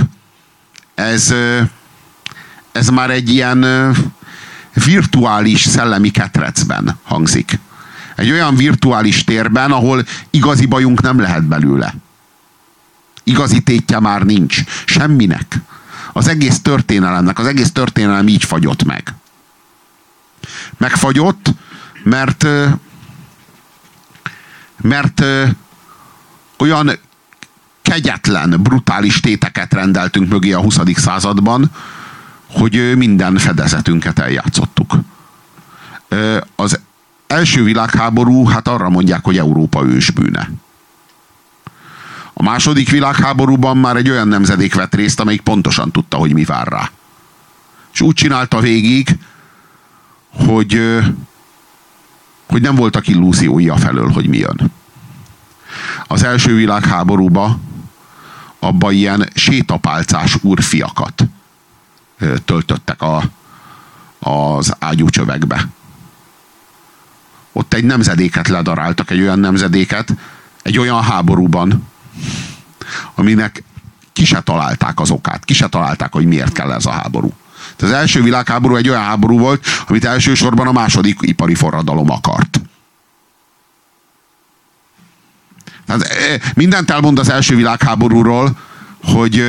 ez már egy ilyen virtuális szellemi ketrecben hangzik. Egy olyan virtuális térben, ahol igazi bajunk nem lehet belőle. Igazi tétje már nincs. Semminek. Az egész történelemnek, az egész történelem így fagyott meg. Megfagyott, mert olyan kegyetlen, brutális téteket rendeltünk mögé a 20. században, hogy minden fedezetünket eljátszottuk. Az első világháború, hát arra mondják, hogy Európa ősbűne. A második világháborúban már egy olyan nemzedék vett részt, amelyik pontosan tudta, hogy mi vár rá. És úgy csinálta végig, hogy nem voltak illúziói afelől, hogy mi jön. Az első világháborúba abba ilyen sétapálcás úrfiakat töltöttek az ágyúcsövekbe. Ott egy nemzedéket ledaráltak, egy olyan nemzedéket, egy olyan háborúban, aminek ki se találták az okát, ki se találták, hogy miért kell ez a háború. Az első világháború egy olyan háború volt, amit elsősorban a második ipari forradalom akart. Tehát mindent elmond az első világháborúról, hogy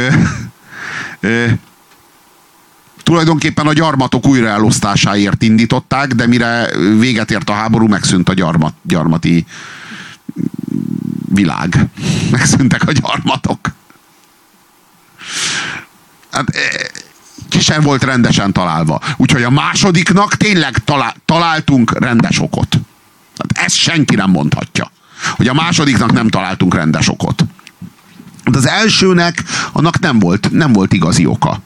tulajdonképpen a gyarmatok újraelosztásáért indították, de mire véget ért a háború, megszűnt a gyarmati világ. Megszűntek a gyarmatok. Hát, ki sem volt rendesen találva. Úgyhogy a másodiknak tényleg találtunk rendes okot. Hát ezt senki nem mondhatja, hogy a másodiknak nem találtunk rendes okot. De az elsőnek annak nem volt igazi oka.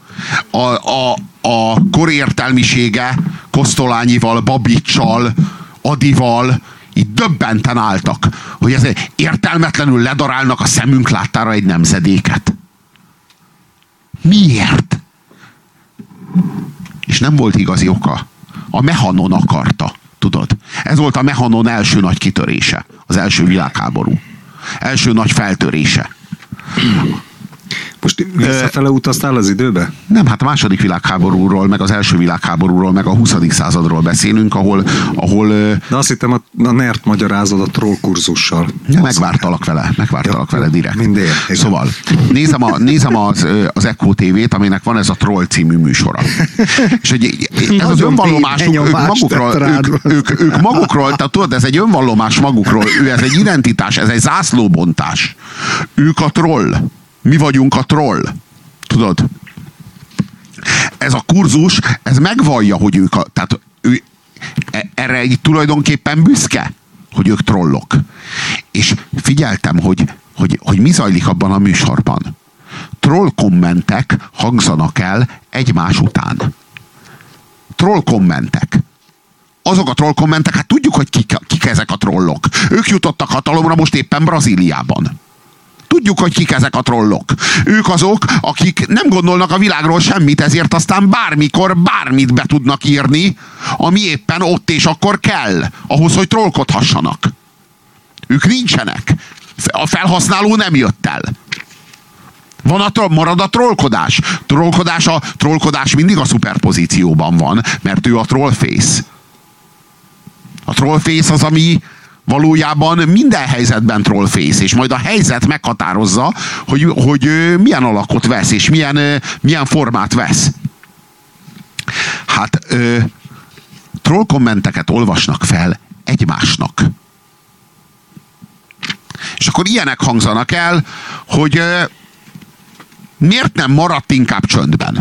A kor értelmisége Kosztolányival, Babicsal, Adival így döbbenten álltak, hogy ez értelmetlenül ledarálnak a szemünk láttára egy nemzedéket. Miért? És nem volt igazi oka. A Mehanon akarta, tudod? Ez volt a Mehanon első nagy kitörése. Az első világháború. Első nagy feltörése. Most visszafele utaztál az időbe? Nem, hát a második világháborúról, meg az első világháborúról, meg a 20. századról beszélünk, ahol de azt hittem a NERT magyarázod a troll kurzussal. Megvártalak vele direkt. Mindén. Szóval nézem az Echo TV-t, aminek van ez a Troll című műsora. És ez az önvallomásuk, ők magukról, tehát tudod, ez egy önvallomás magukról, ez egy identitás, ez egy zászlóbontás. Ők a troll. Mi vagyunk a troll. Tudod? Ez a kurzus, ez megvallja, hogy ők tehát erre így tulajdonképpen büszke, hogy ők trollok. És figyeltem, hogy mi zajlik abban a műsorban. Troll kommentek hangzanak el egymás után. Troll kommentek. Azok a troll kommentek, hát tudjuk, hogy kik ezek a trollok. Ők jutottak hatalomra most éppen Brazíliában. Tudjuk, hogy kik ezek a trollok. Ők azok, akik nem gondolnak a világról semmit, ezért aztán bármikor bármit be tudnak írni, ami éppen ott és akkor kell, ahhoz, hogy trollkodhassanak. Ők nincsenek. A felhasználó nem jött el. Marad a trollkodás. Trollkodás mindig a szuperpozícióban van, mert ő a trollface. A trollface az, ami valójában minden helyzetben trollface, és majd a helyzet meghatározza, hogy milyen alakot vesz, és milyen formát vesz. Hát troll kommenteket olvasnak fel egymásnak. És akkor ilyenek hangzanak el, hogy miért nem maradt inkább csöndben?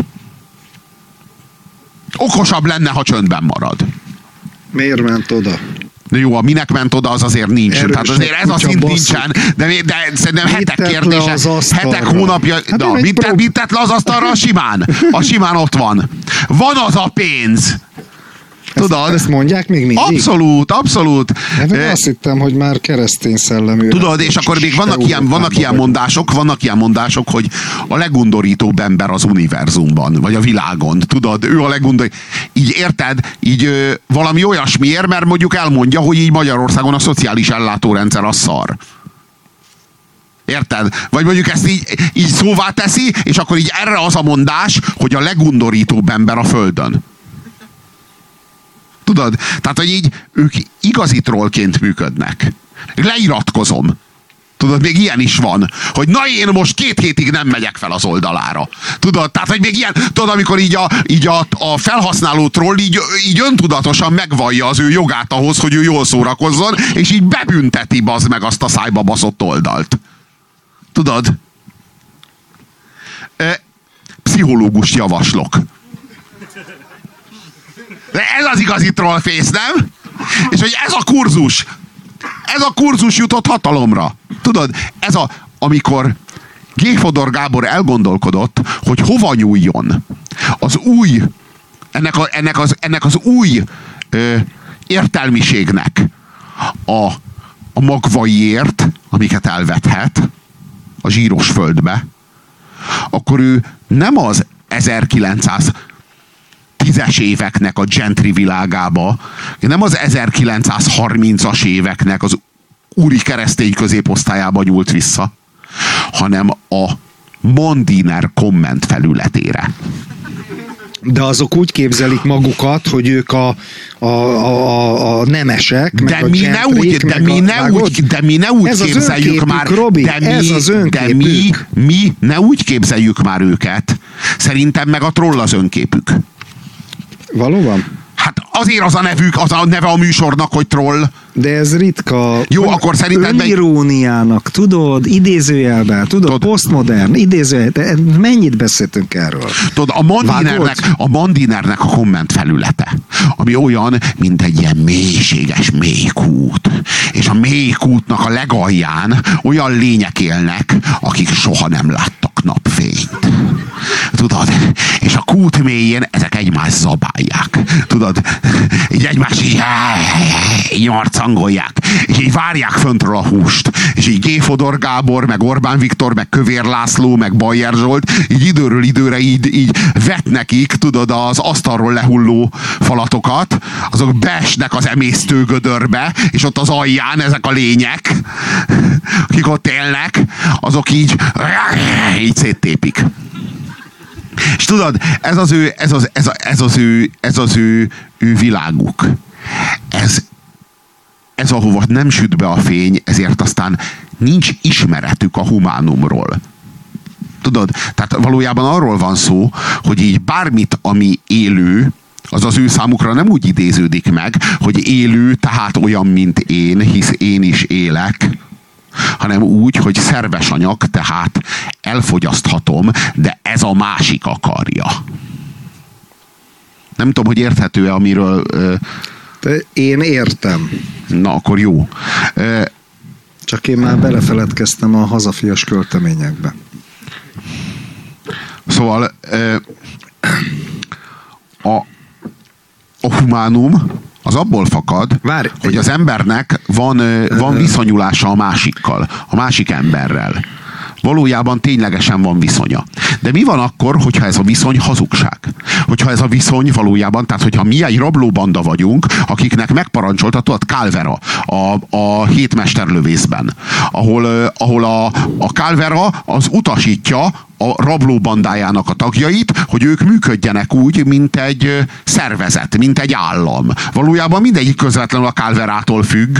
Okosabb lenne, ha csöndben marad. Miért ment oda? De jó, minek ment oda, az azért nincs. Erős, tehát azért ez a szint nincsen, de szerintem hetek kérdése, hetek hónapja. Hát mit tett le az asztalra? A simán ott van. Van az a pénz! Tudod? Ezt mondják még mindig? Abszolút. Azt hittem, hogy már keresztény szellemű. Tudod, és akkor még vannak ilyen mondások, hogy a legundorítóbb ember az univerzumban, vagy a világon. Tudod, ő a legundorítóbb. Így érted? Így valami olyasmiért, mert mondjuk elmondja, hogy így Magyarországon a szociális ellátórendszer a szar. Érted? Vagy mondjuk ezt így szóvá teszi, és akkor így erre az a mondás, hogy a legundorítóbb ember a Földön. Tudod? Tehát, hogy így ők igazi trollként működnek. Leiratkozom. Tudod, még ilyen is van, hogy na én most 2 hétig nem megyek fel az oldalára. Tudod? Tehát, hogy még ilyen, tudod, amikor így a felhasználó troll így öntudatosan megvallja az ő jogát ahhoz, hogy ő jól szórakozzon, és így bebünteti bazd meg azt a szájba baszott oldalt. Tudod? Pszichológust javaslok. De ez az igazi trollface, nem? És hogy ez a kurzus jutott hatalomra. Tudod, amikor G. Fodor Gábor elgondolkodott, hogy hova nyúljon az új, ennek az új értelmiségnek a magvaiért, amiket elvethet a zsíros földbe, akkor ő nem az 1910-es éveknek a gentry világába, nem az 1930-as éveknek az úri keresztény középosztályába nyúlt vissza, hanem a Mondiner komment felületére. De azok úgy képzelik magukat, hogy ők a nemesek, de mi ne úgy képzeljük már. Robi, mi ne úgy képzeljük már őket. Szerintem meg a troll az önképük. Valóban? Hát azért az a neve a műsornak, hogy troll. De ez ritka. Jó, akkor szerinted öniróniának, tudod, idézőjelben, tudod, posztmodern, idézőjelben, mennyit beszéltünk erről? Tudod, a Mandinernek a komment felülete, ami olyan, mint egy ilyen mélységes mélykút. És a mélykútnak a legalján olyan lények élnek, akik soha nem láttak napfényt. Tudod? És a kút mélyén ezek egymást zabálják. Tudod? Így egymást így marcangolják. És így várják föntről a húst. És így G. Fodor Gábor, meg Orbán Viktor, meg Kövér László, meg Bajer Zsolt így időről időre így vet nekik, tudod, az asztalról lehulló falatokat, azok beesnek az emésztő gödörbe, és ott az alján ezek a lények, akik ott élnek, azok így széttépik. És tudod, ez az ő világuk. Ez ahova nem süt be a fény, ezért aztán nincs ismeretük a humánumról. Tudod? Tehát valójában arról van szó, hogy így bármit, ami élő, az az ő számukra nem úgy idéződik meg, hogy élő, tehát olyan, mint én, hisz én is élek, hanem úgy, hogy szerves anyag, tehát elfogyaszthatom, de ez a másik akarja. Nem tudom, hogy érthető-e, amiről... Én értem. Na, akkor jó. Csak én már belefeledkeztem a hazafias költeményekbe. Szóval a humánum az abból fakad, hogy az embernek van viszonyulása a másikkal, a másik emberrel. Valójában ténylegesen van viszonya. De mi van akkor, hogyha ez a viszony hazugság? Hogyha ez a viszony valójában, tehát hogyha mi egy rablóbanda vagyunk, akiknek megparancsolta, tudod, Calvera a hétmesterlövészben, ahol a Calvera az utasítja a rablóbandájának a tagjait, hogy ők működjenek úgy, mint egy szervezet, mint egy állam. Valójában mindegyik közvetlenül a Calverától függ,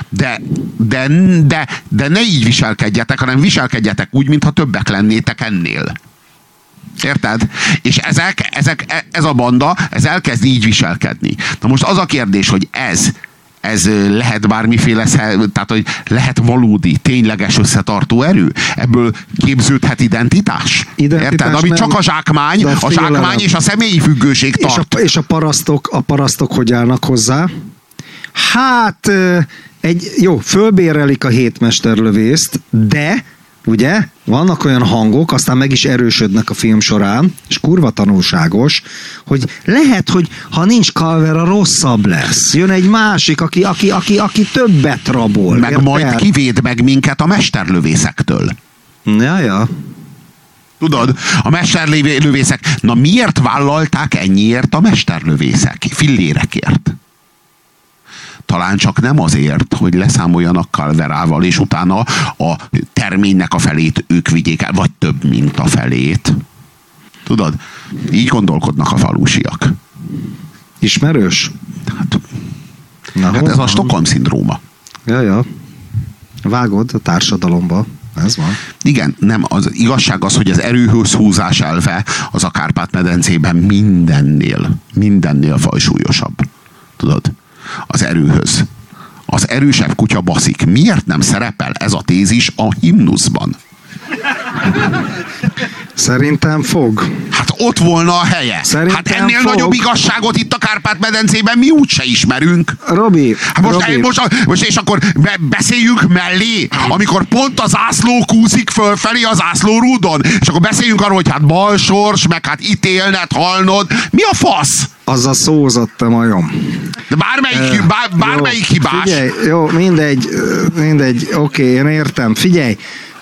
de ne így viselkedjetek, hanem viselkedjetek úgy, mintha többek lennétek ennél. Érted? És ez a banda, ez elkezd így viselkedni. Na most az a kérdés, hogy ez lehet bármiféle, tehát hogy lehet valódi, tényleges összetartó erő? Ebből képződhet identitás? Érted? Ami csak a zsákmány és a személyi függőség tart. És a parasztok hogy állnak hozzá? Hát, fölbérelik a hétmesterlövészt, de, ugye, vannak olyan hangok, aztán meg is erősödnek a film során, és kurva tanulságos, hogy lehet, hogy ha nincs Calvera, rosszabb lesz. Jön egy másik, aki többet rabol. Meg majd kivéd meg minket a mesterlövészektől. Ja. Tudod, a mesterlövészek, na miért vállalták ennyiért a mesterlövészek? Fillérekért. Talán csak nem azért, hogy leszámoljanak Calverával, és utána a terménynek a felét ők vigyék el, vagy több, mint a felét. Tudod? Így gondolkodnak a falusiak. Ismerős? Hát ez a Stockholm-szindróma. Ja. Vágod a társadalomba. Ez van. Igen, nem, az igazság az, hogy az erőhöz húzás elve az a Kárpát-medencében mindennél fajsúlyosabb. Tudod? Az erőhöz. Az erősebb kutya baszik. Miért nem szerepel ez a tézis a himnuszban? Szerintem fog. Hát ott volna a helye. Szerintem hát ennél fog. Nagyobb igazságot itt a Kárpát-medencében mi úgyse ismerünk. Robi. Most és akkor beszéljünk mellé, amikor pont az zászló kúszik fölfelé az zászlórúdon, és akkor beszéljünk arról, hogy hát balsors, meg hát ítélned, halnod. Mi a fasz? Az a szózott, te majom. De bármelyik hibás. Figyelj, jó, mindegy, oké, én értem. Figyelj,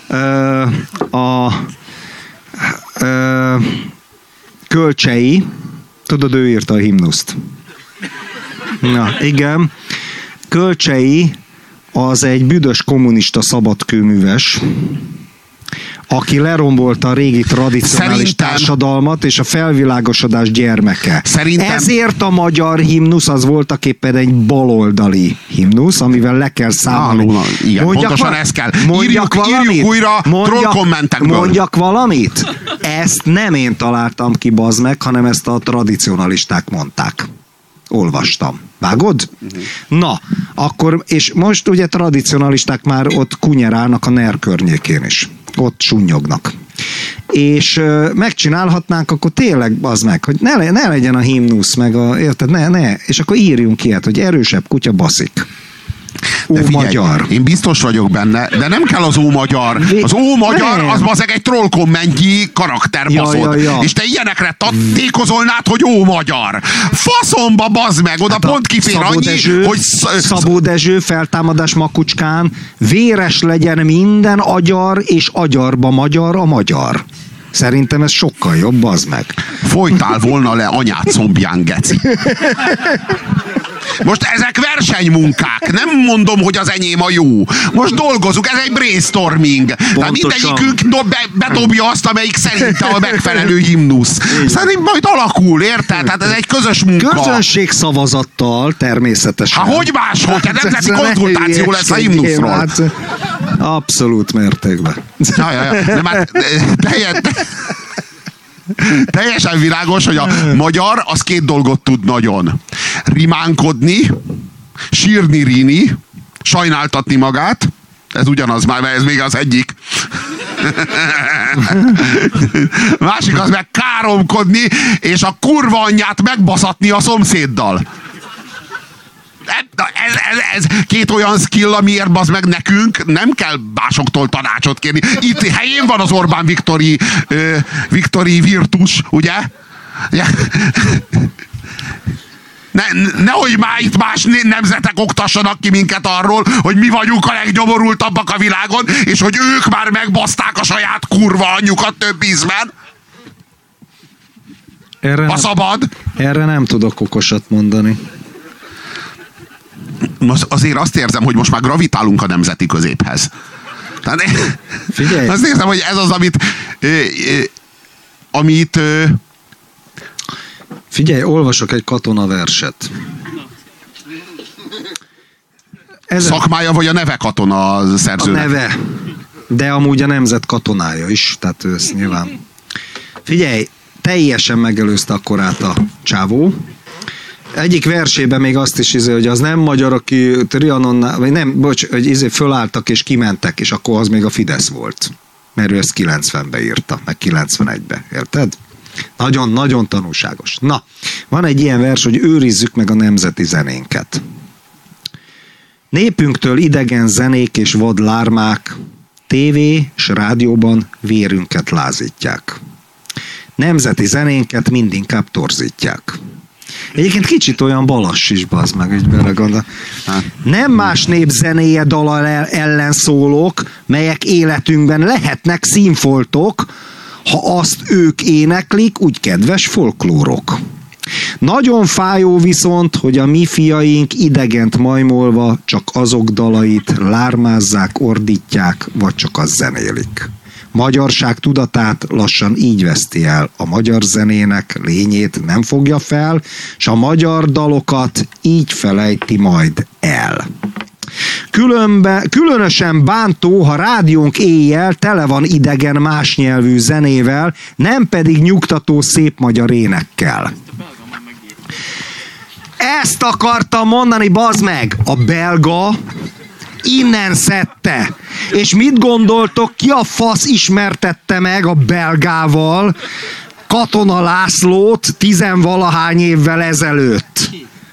Kölcsei, tudod, ő írta a himnuszt. Na, igen. Kölcsei az egy büdös kommunista szabadkőműves, aki lerombolta a régi tradicionális társadalmat és a felvilágosodás gyermeke. Ezért a magyar himnusz az voltaképpen egy baloldali himnusz, amivel le kell számolni. Igen, pontosan ez kell. Írjuk újra trollkommentekből. Mondjak valamit? Ezt nem én találtam ki, bazd meg, hanem ezt a tradicionalisták mondták. Olvastam. Vágod? Na, akkor, és most ugye tradicionalisták már ott kunyerálnak a NER környékén is. Ott sunnyognak. És megcsinálhatnánk, akkor tényleg az meg, hogy ne legyen a himnusz, meg érted? Ne. És akkor írjunk ilyet, hogy erősebb kutya baszik. Ó-magyar. Én biztos vagyok benne, de nem kell az ó-magyar. Az ó-magyar az bazeg egy trollkommentnyi karakterbaszod. Ja. És te ilyenekre tékozolnád, hogy ó-magyar. Faszomba bazd meg, oda pont kifér annyi, hogy... Szabó Dezső feltámadás Makucskán, véres legyen minden agyar, és agyarba magyar a magyar. Szerintem ez sokkal jobb, bazd meg. Folytál volna le anyát szombján, geci. Most ezek versenymunkák. Nem mondom, hogy az enyém a jó. Most dolgozunk, ez egy brainstorming. Tehát mindegyikünk bedobja azt, amelyik szerinte a megfelelő himnusz. Szerintem majd alakul, érted? Tehát ez egy közös munka. Közönségszavazattal természetesen. Hát hogy máshol? Tehát nemzeti konzultáció lesz a himnuszról. Hát, abszolút mértékben. Ja. De már teljesen világos, hogy a magyar az két dolgot tud nagyon. Rimánkodni, sírni, ríni, sajnáltatni magát. Ez ugyanaz már, ez még az egyik. Másik az meg káromkodni, és a kurva anyját megbaszatni a szomszéddal. Ez két olyan skill, amiért bazd meg nekünk nem kell másoktól tanácsot kérni. Itt helyén van az Orbán Viktori virtus, ugye? Nehogy már itt más nemzetek oktassanak ki minket arról, hogy mi vagyunk a legnyomorultabbak a világon, és hogy ők már megbaszták a saját kurva anyjukat több ízben. Ha szabad. Erre nem tudok okosat mondani. Azért azt érzem, hogy most már gravitálunk a nemzeti középhez. Tehát figyelj! Azt érzem, hogy ez az, amit figyelj, olvasok egy katonaverset. Szakmája vagy a neve katona a szerzőnek? A neve, de amúgy a nemzet katonája is, tehát ő ezt nyilván. Figyelj, teljesen megelőzte a korát a csávó. Egyik versében még azt is hogy az nem magyar, aki Trianonnál, vagy nem, hogy fölálltak és kimentek, és akkor az még a Fidesz volt. Mert ő ezt 90-be írta, meg 91-be, érted? Nagyon-nagyon tanulságos. Na, van egy ilyen vers, hogy őrizzük meg a nemzeti zenénket. Népünktől idegen zenék és vad lármák, tévé és rádióban vérünket lázítják. Nemzeti zenénket mindinkább torzítják. Egyébként kicsit olyan Balas is, bazd meg, így belegondol. Nem más nép zenéje dala ellen szólok, melyek életünkben lehetnek színfoltok, ha azt ők éneklik, úgy kedves folklórok. Nagyon fájó viszont, hogy a mi fiaink idegent majmolva csak azok dalait lármázzák, ordítják, vagy csak az zenélik. Magyarság tudatát lassan így veszti el, a magyar zenének lényét nem fogja fel, s a magyar dalokat így felejti majd el. Különösen bántó, ha rádiónk éjjel tele van idegen más nyelvű zenével, nem pedig nyugtató szép magyar énekkel. Ezt akartam mondani, bazd meg! A belga innen szedte. És mit gondoltok, ki a fasz ismertette meg a belgával Katona Lászlót 10-valahány évvel ezelőtt?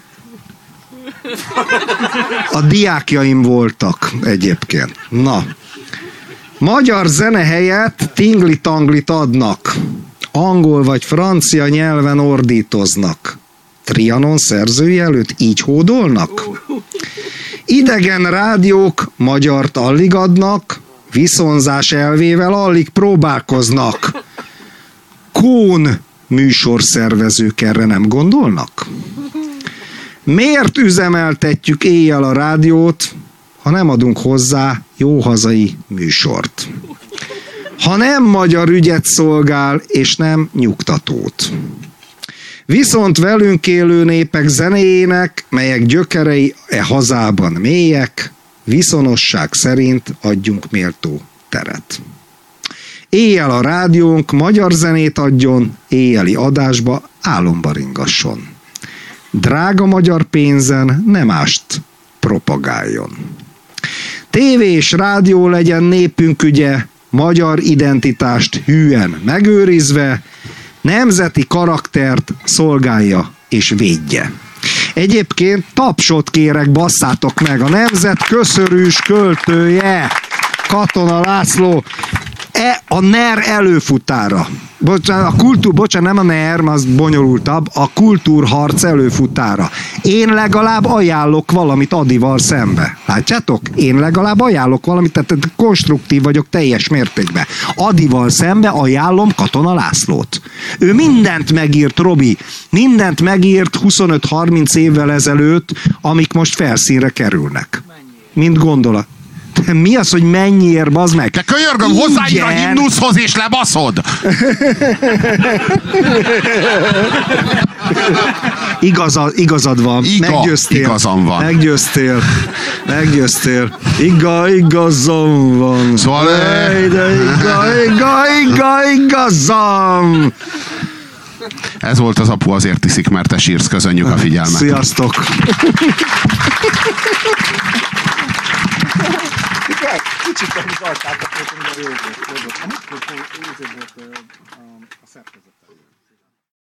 A diákjaim voltak egyébként. Na, magyar zene helyett tingli-tanglit adnak. Angol vagy francia nyelven ordítoznak. Trianon szerzői előtt így hódolnak? Idegen rádiók magyart alig adnak, viszonzás elvével alig próbálkoznak. Kón műsorszervezők erre nem gondolnak? Miért üzemeltetjük éjjel a rádiót, ha nem adunk hozzá jó hazai műsort? Ha nem magyar ügyet szolgál, és nem nyugtatót. Viszont velünk élő népek zenéjének, melyek gyökerei hazában mélyek, viszonosság szerint adjunk méltó teret. Éjjel a rádiónk magyar zenét adjon, éjjeli adásba álomba ringasson. Drága magyar pénzen ne mást propagáljon. Tévé és rádió legyen népünk ügye, magyar identitást hűen megőrizve, nemzeti karaktert szolgálja és védje. Egyébként tapsot kérek, basszátok meg. A nemzet köszörűs költője, Katona László, a NER előfutára. Bocsánat, nem a NER, az bonyolultabb, a kultúrharc előfutára. Én legalább ajánlok valamit Adival szembe. Látjátok? Én legalább ajánlok valamit, tehát konstruktív vagyok teljes mértékben. Adival szembe ajánlom Katona Lászlót. Ő mindent megírt, Robi, mindent megírt 25-30 évvel ezelőtt, amik most felszínre kerülnek. Mint gondolat. Mi az, hogy mennyiért, bazd meg? De könyörgöm, hozzáír a himnuszhoz és lebaszod! Igazad van. Meggyőztél. Igazam van. Meggyőztél. Igazam van. Szóval... Igazam! Ez volt az Apu azért iszik, mert te sírsz. Köszönjük a figyelmet. Sziasztok! Kicsit az altákat, hogy jó volt. A szerkezettel.